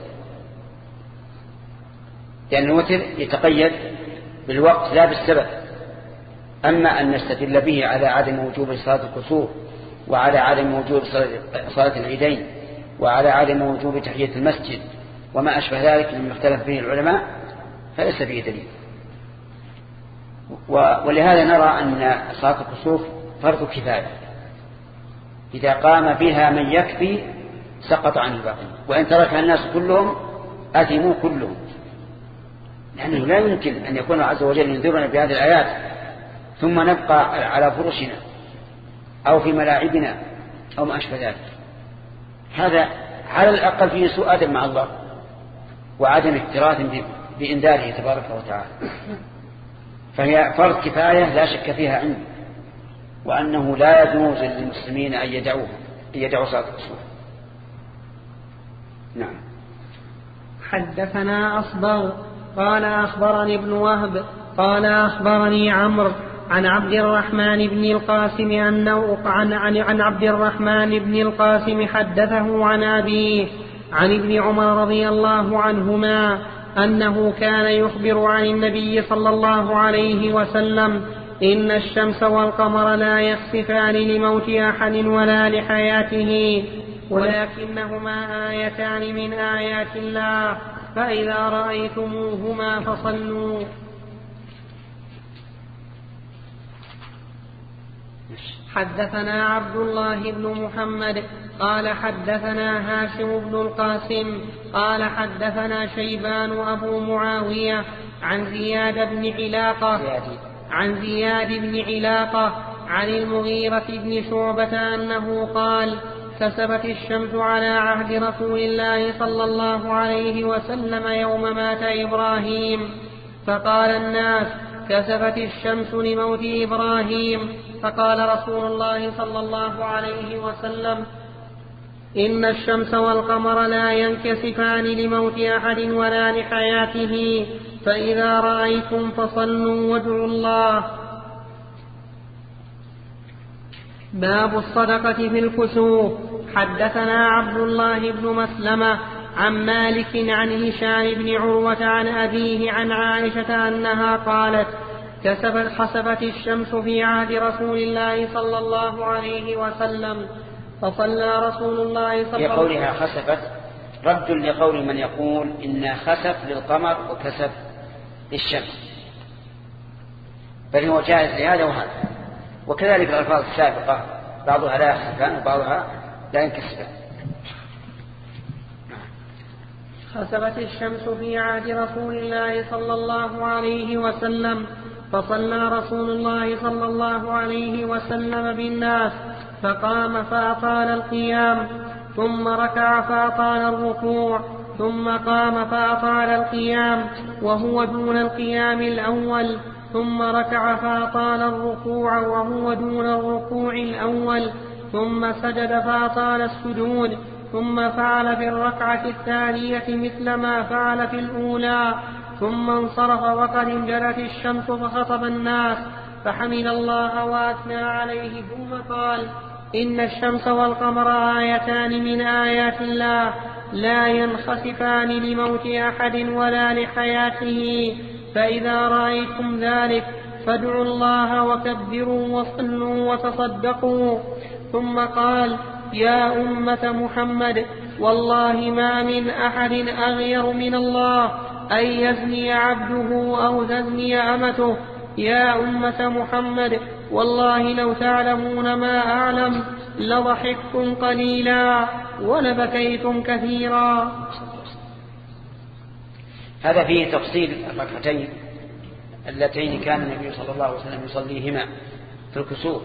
لأن الوتر يتقيد بالوقت لا بالسبب. أما أن نستدل به على عدم وجوب صلاة الكسوف وعلى عدم وجوب صلاة العيدين وعلى عدم وجوب تحية المسجد وما أشبه ذلك مما اختلف فيه العلماء فليس فيه دليل. ولهذا نرى أن صلاة الكسوف فرض كفاية، إذا قام بها من يكفي سقط عن الباقي، وإن تركها الناس كلهم أثموا كلهم، لأنه لا يمكن أن يكون عز وجل ينذرنا بهذه الآيات ثم نبقى على فرشنا أو في ملاعبنا أو ما أشبه ذلك. هذا على الأقل فيه سوء أدب مع الله وعدم اكتراث بإنذاره تبارك وتعالى. فهي فرض كفاية لا شك فيها عندي، وأنه لا يجوز للمسلمين أن يدعوها أن يدعوا صلاة الكسوف. نعم. حدثنا أصبغ قال أخبرني ابن وهب قال أخبرني عمرو عن عبد الرحمن بن القاسم أنه عن, عن, عن عبد الرحمن بن القاسم حدثه عن أبيه عن ابن عمر رضي الله عنهما أنه كان يخبر عن النبي صلى الله عليه وسلم إن الشمس والقمر لا يخسفان لموت أحد ولا لحياته ولكنهما آيتان من آيات الله فإذا رأيتموهما فصلوا. حدثنا عبد الله بن محمد قال حدثنا هاشم بن القاسم قال حدثنا شيبان أبو معاوية عن زياد بن علاقة عن زياد بن علاقة عن المغيرة بن شعبة أنه قال كسفت الشمس على عهد رسول الله صلى الله عليه وسلم يوم مات إبراهيم، فقال الناس كسفت الشمس لموت إبراهيم، فقال رسول الله صلى الله عليه وسلم إن الشمس والقمر لا ينكسفان لموت أحد ولا لحياته، فإذا رأيتم فصلوا وادعوا الله. باب الصدقة في الكسوف. حدثنا عبد الله بن مسلمة عن مالك عن هشام بن عروة عن أبيه عن عائشة أنها قالت كسفت خسفت الشمس في عهد رسول الله صلى الله عليه وسلم فصلى رسول الله صلى الله عليه وسلم. لقولها خسفت رد لقول من يقول إن خسف للقمر وكسف للشمس، بل هو جائز لهذا وهذا. وكذلك الألفاظ السابقة بعضها لا يخسفان وبعضها لا ينكسفان. خسفت الشمس في عهد رسول الله صلى الله عليه وسلم فصلى رسول الله صلى الله عليه وسلم بالناس فقام فأطال القيام ثم ركع فأطال الركوع ثم قام فأطال القيام وهو دون القيام الأول ثم ركع فأطال الركوع وهو دون الركوع الأول ثم سجد فأطال السجود ثم فعل في الركعة الثانية مثل ما فعل في الأولى ثم انصرف وقد انجلت الشمس فخطب الناس فحمد الله وأثنى عليه ثم قال إن الشمس والقمر آيتان من آيات الله لا ينخسفان لموت أحد ولا لحياته، فإذا رأيتم ذلك فادعوا الله وكبروا وصلوا وتصدقوا. ثم قال يا أمة محمد والله ما من أحد أغير من الله أن يزني عبده أو تزني أمته. يا أمة محمد والله لو تعلمون ما أعلم لضحكتم قليلا ولبكيتم كثيرا. هذا فيه تفصيل الركعتين اللتين كان النبي صلى الله عليه وسلم يصليهما في الكسوف.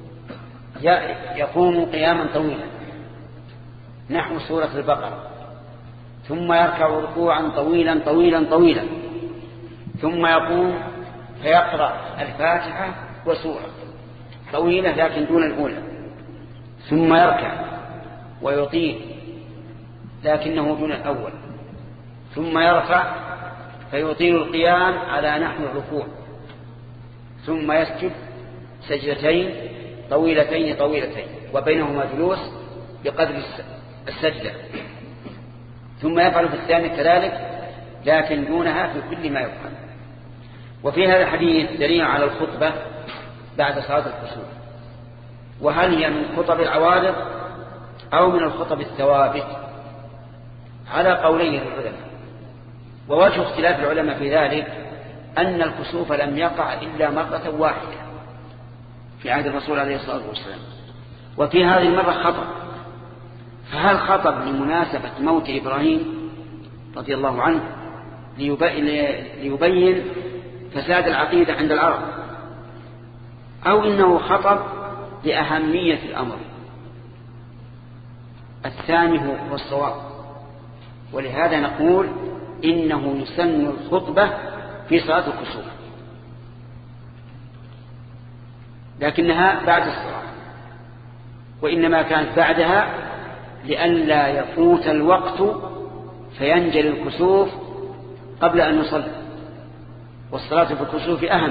يقوم قياما طويلا نحو سورة البقرة ثم يركع ركوعا طويلا طويلا طويلا ثم يقوم فيقرأ الفاتحة وسورة طويلة لكن دون الأولى ثم يركع ويطيل لكنه دون الأول ثم يرفع فيطيل القيام على نحو الركوع ثم يسجد سجدتين طويلتين طويلتين وبينهما جلوس بقدر السجدة ثم يفعل في الثاني كذلك لكن دونها في كل ما يفعل. وفي هذا الحديث دليل على الخطبة بعد صلاة الكسوف، وهل هي من خطب العوارض أو من الخطب الثوابت على قولين للعلماء. ووجه اختلاف العلماء في ذلك أن الكسوف لم يقع إلا مرة واحدة في عهد الرسول عليه الصلاة والسلام، وفي هذه المرة خطب. فهل خطب لمناسبة موت إبراهيم رضي الله عنه ليبين فساد العقيدة عند العرب، أو إنه خطب لأهمية الأمر؟ الثاني هو الصواب، ولهذا نقول إنه يسن الخطبة في صلاة الكسوف لكنها بعد الصلاة، وإنما كانت بعدها لئلا يفوت الوقت فينجل الكسوف قبل أن يصلي، والصلاة في الكسوف أهم،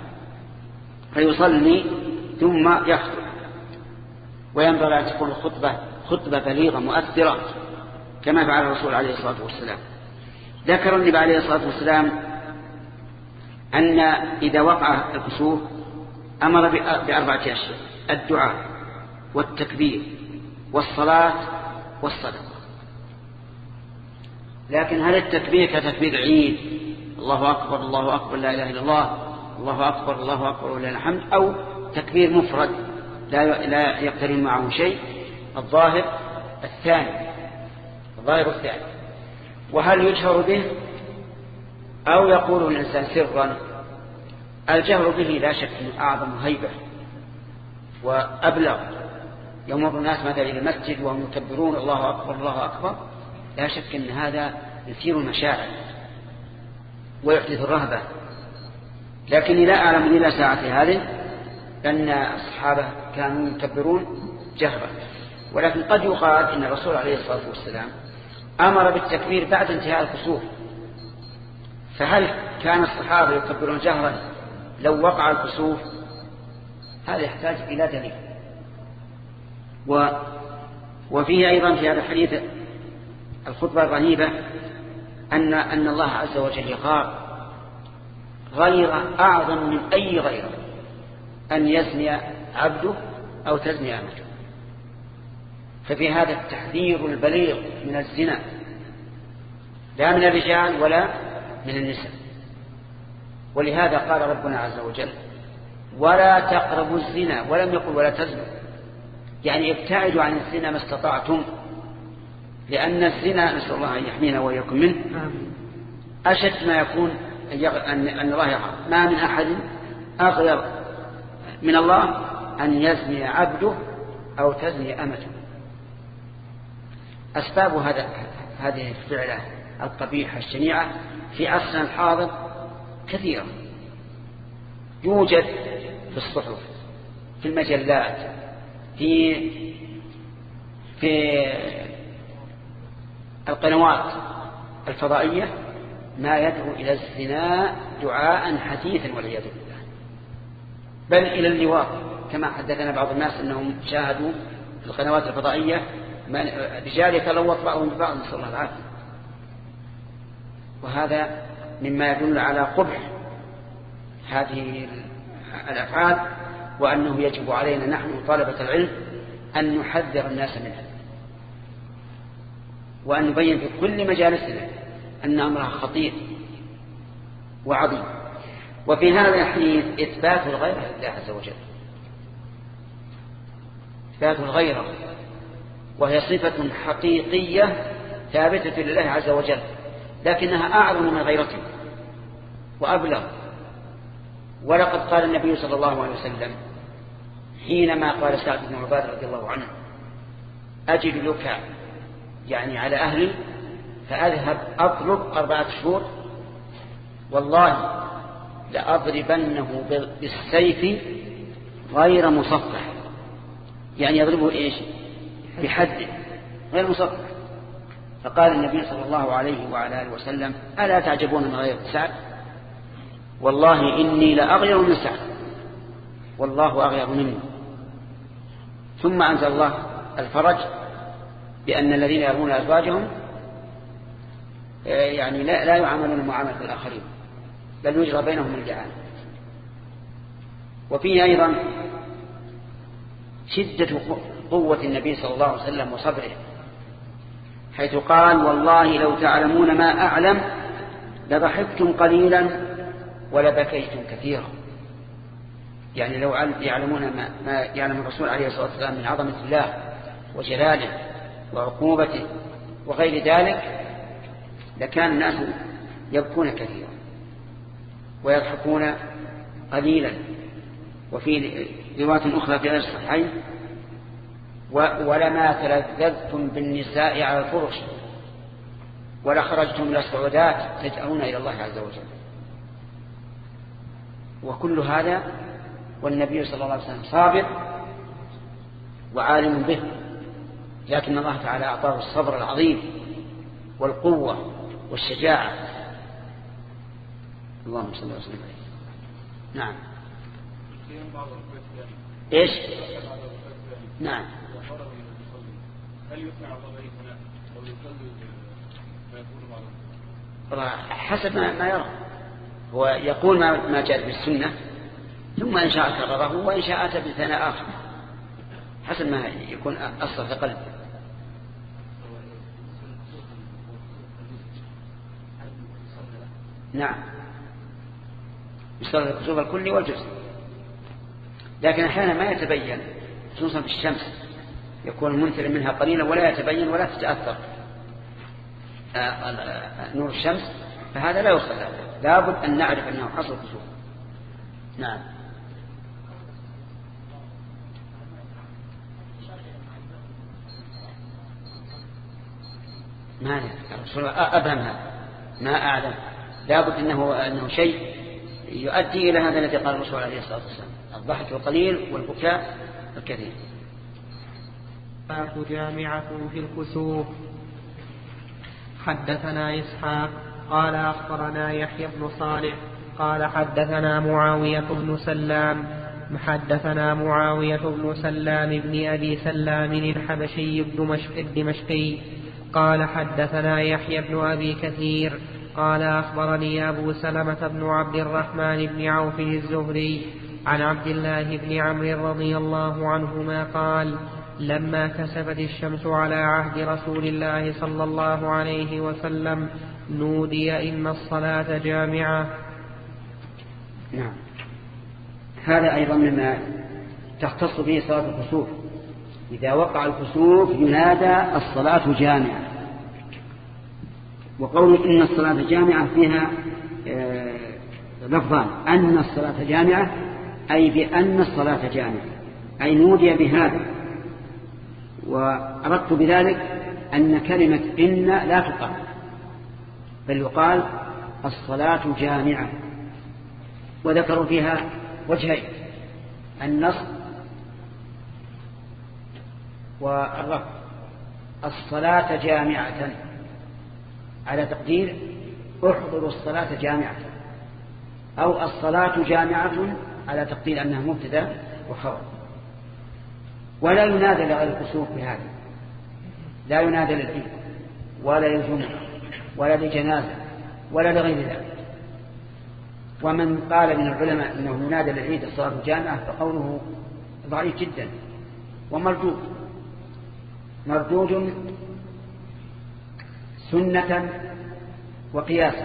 فيصلي ثم يخطب. وينبغي أن تكون الخطبة خطبة بليغة مؤثرة كما فعل الرسول عليه الصلاة والسلام. ذكر النبي عليه الصلاة والسلام أن إذا وقع الكسوف أمر بأربعة أشياء: الدعاء والتكبير والصلاة والصدقة. لكن هل التكبير كتكبير عيد الله أكبر الله أكبر لا إله إلا الله الله أكبر الله أكبر ولله الحمد، أو تكبير مفرد لا لا يقترن معه شيء؟ الظاهر الثاني الظاهر الثاني. وهل يجهر به أو يقول الإنسان سرا؟ الجهر به لا شك من أعظم هيبة وأبلغ، يمر الناس مثلا إلى المسجد وهم يكبرون الله أكبر الله أكبر، لا شك أن هذا يثير المشاعر ويحدث الرهبة. لكني لا أعلم إلى ساعة هذه أن الصحابة كانوا يكبرون جهرا، ولكن قد يقال إن الرسول عليه الصلاة والسلام أمر بالتكبير بعد انتهاء الكسوف، فهل كان الصحابة يكبرون جهرا لو وقع الكسوف؟ هذا يحتاج إلى دليل. و وفيه أيضا في هذا الحديث الخطبة الرهيبة أن أن الله عز وجل يغار غير أعظم من أي غيره، أن يزني عبده أو تزني أمته. ففي هذا التحذير البليغ من الزنا، لا من الرجال ولا من النساء. ولهذا قال ربنا عز وجل ولا تقربوا الزنا، ولم يقل ولا تزنوا، يعني ابتعدوا عن الزنا ما استطعتم، لأن الزنا نسأل الله أن يحمينا وإياكم منه أشد ما يكون أن الله يغار. ما من أحد أغير من الله أن يزني عبده أو تزني أمته. أسباب هذا هذه الفعلة القبيحة الشنيعة في عصرنا الحاضر كثيرة، يوجد في الصحف، في المجلات، في في القنوات الفضائية، ما يدعو إلى الزنا دعاء حثيثا والعياذ بالله، بل إلى اللواط، كما حدثنا بعض الناس أنهم شاهدوا في القنوات الفضائية رجال يتلوط بعضهم ببعض، نسأل الله العافية. وهذا مما يدل على قبح هذه الأفعال، وأنه يجب علينا نحن طلبة العلم أن نحذر الناس منها، وأن نبين في كل مجالسنا أن أمرها خطير وعظيم. وفي هذا الحديث إثبات الغيرة لله عز وجل، إثبات الغيرة، وهي صفة حقيقية ثابتة لله عز وجل، لكنها أعظم من غيرته وأبلغ. ولقد قال النبي صلى الله عليه وسلم حينما قال سعد بن عبادة رضي الله عنه أجد لك يعني على أهلي فأذهب أطلب أربعة شهور والله لأضربنه بالسيف غير مصفح، يعني يضربه إيش؟ بحد غير مصفح. فقال النبي صلى الله عليه وعلى آله وسلم ألا تعجبون من غير سعد؟ والله إني لأغير من سعد والله أغير مني. ثم أنزل الله الفرج بأن الذين يرمون أزواجهم يعني لا, لا يعاملون معاملة الآخرين بل يجرى بينهم اللعان. وفيه أيضا شدة قوة النبي صلى الله عليه وسلم وصبره، حيث قال والله لو تعلمون ما أعلم لضحكتم قليلا ولبكيتم كثيرا. يعني لو يعلمون ما يعلم الرسول عليه الصلاة والسلام من عظمة الله وجلاله وعقوبته وغير ذلك لكان الناس يبكون كثيرا ويضحكون قليلا. وفي رواية أخرى في غير الصحيحين ولما تلذذتم بالنساء على الفرش ولخرجتم إلى الصعودات تجأرون إلى الله عز وجل. وكل هذا والنبي صلى الله عليه وسلم صابر وعالم به، لكن الله تعالى أعطاه الصبر العظيم والقوة والشجاعة. اللهم صل وسلم عليه. نعم. ايش؟ نعم. هل يقنع الله أي ثناء أو يصلي ما يقول بعض؟ حسب ما يرى، هو يقول ما ما جاء بالسنة ثم إن شاء كرره وإن شاء أتى بثناء آخر حسب ما يكون أصل في قلبه. نعم يصلي الكسوف الكلي والجزء، لكن أحيانا ما يتبين خصوصا في الشمس يكون المنتر منها قليلا ولا يتبين ولا تتأثر نور الشمس، فهذا لا يصلى، لابد أن نعرف أنه حصل كسوف. نعم. ما الرسول أبهم هذا ما أعلم. لابد أنه, أنه شيء يؤدي إلى هذا الذي قال الرسول عليه الصلاة والسلام: الضحك القليل والبكاء الكثير. جامعة في الكسوف. حدثنا إسحاق قال أخبرنا يحيى بن صالح قال حدثنا معاوية بن سلام حدثنا معاوية بن سلام بن أبي سلام الحبشي الدمشقي قال حدثنا يحيى بن أبي كثير قال أخبرني أبو سلمة بن عبد الرحمن بن عوف الزهري عن عبد الله بن عمرو رضي الله عنهما قال: لما كسفت الشمس على عهد رسول الله صلى الله عليه وسلم نودي إن الصلاة جامعة. نعم، هذا أيضا مما تختص به صلاة الكسوف. إذا وقع الكسوف ينادى الصلاة جامعة. وقول إن الصلاة جامعة فيها لفظان: أن الصلاة جامعة أي بأن الصلاة جامعة، أي نودي بهذا. وأردت بذلك أن كلمة إن لا تقال، بل يقال الصلاة جامعة. وذكروا فيها وجهين: النصب والرفع. الصلاة جامعة على تقدير احضروا الصلاة جامعة، أو الصلاة جامعة على تقدير أنها مبتدأ وخبر. ولا ينادى لغير الكسوف بهذا، لا ينادى للعيد ولا للجمعة ولا لجنازة ولا لغير ذلك. ومن قال من العلماء أنه ينادى للعيد الصلاة جامعة فقوله ضعيف جدا ومردود، مردود سنة وقياسا.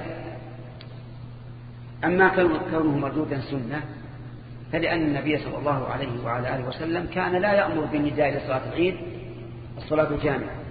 أما كونه مردودا سنة فلأن النبي صلى الله عليه وعلى آله وسلم كان لا يأمر بالنداء لصلاة العيد الصلاة الجامعة،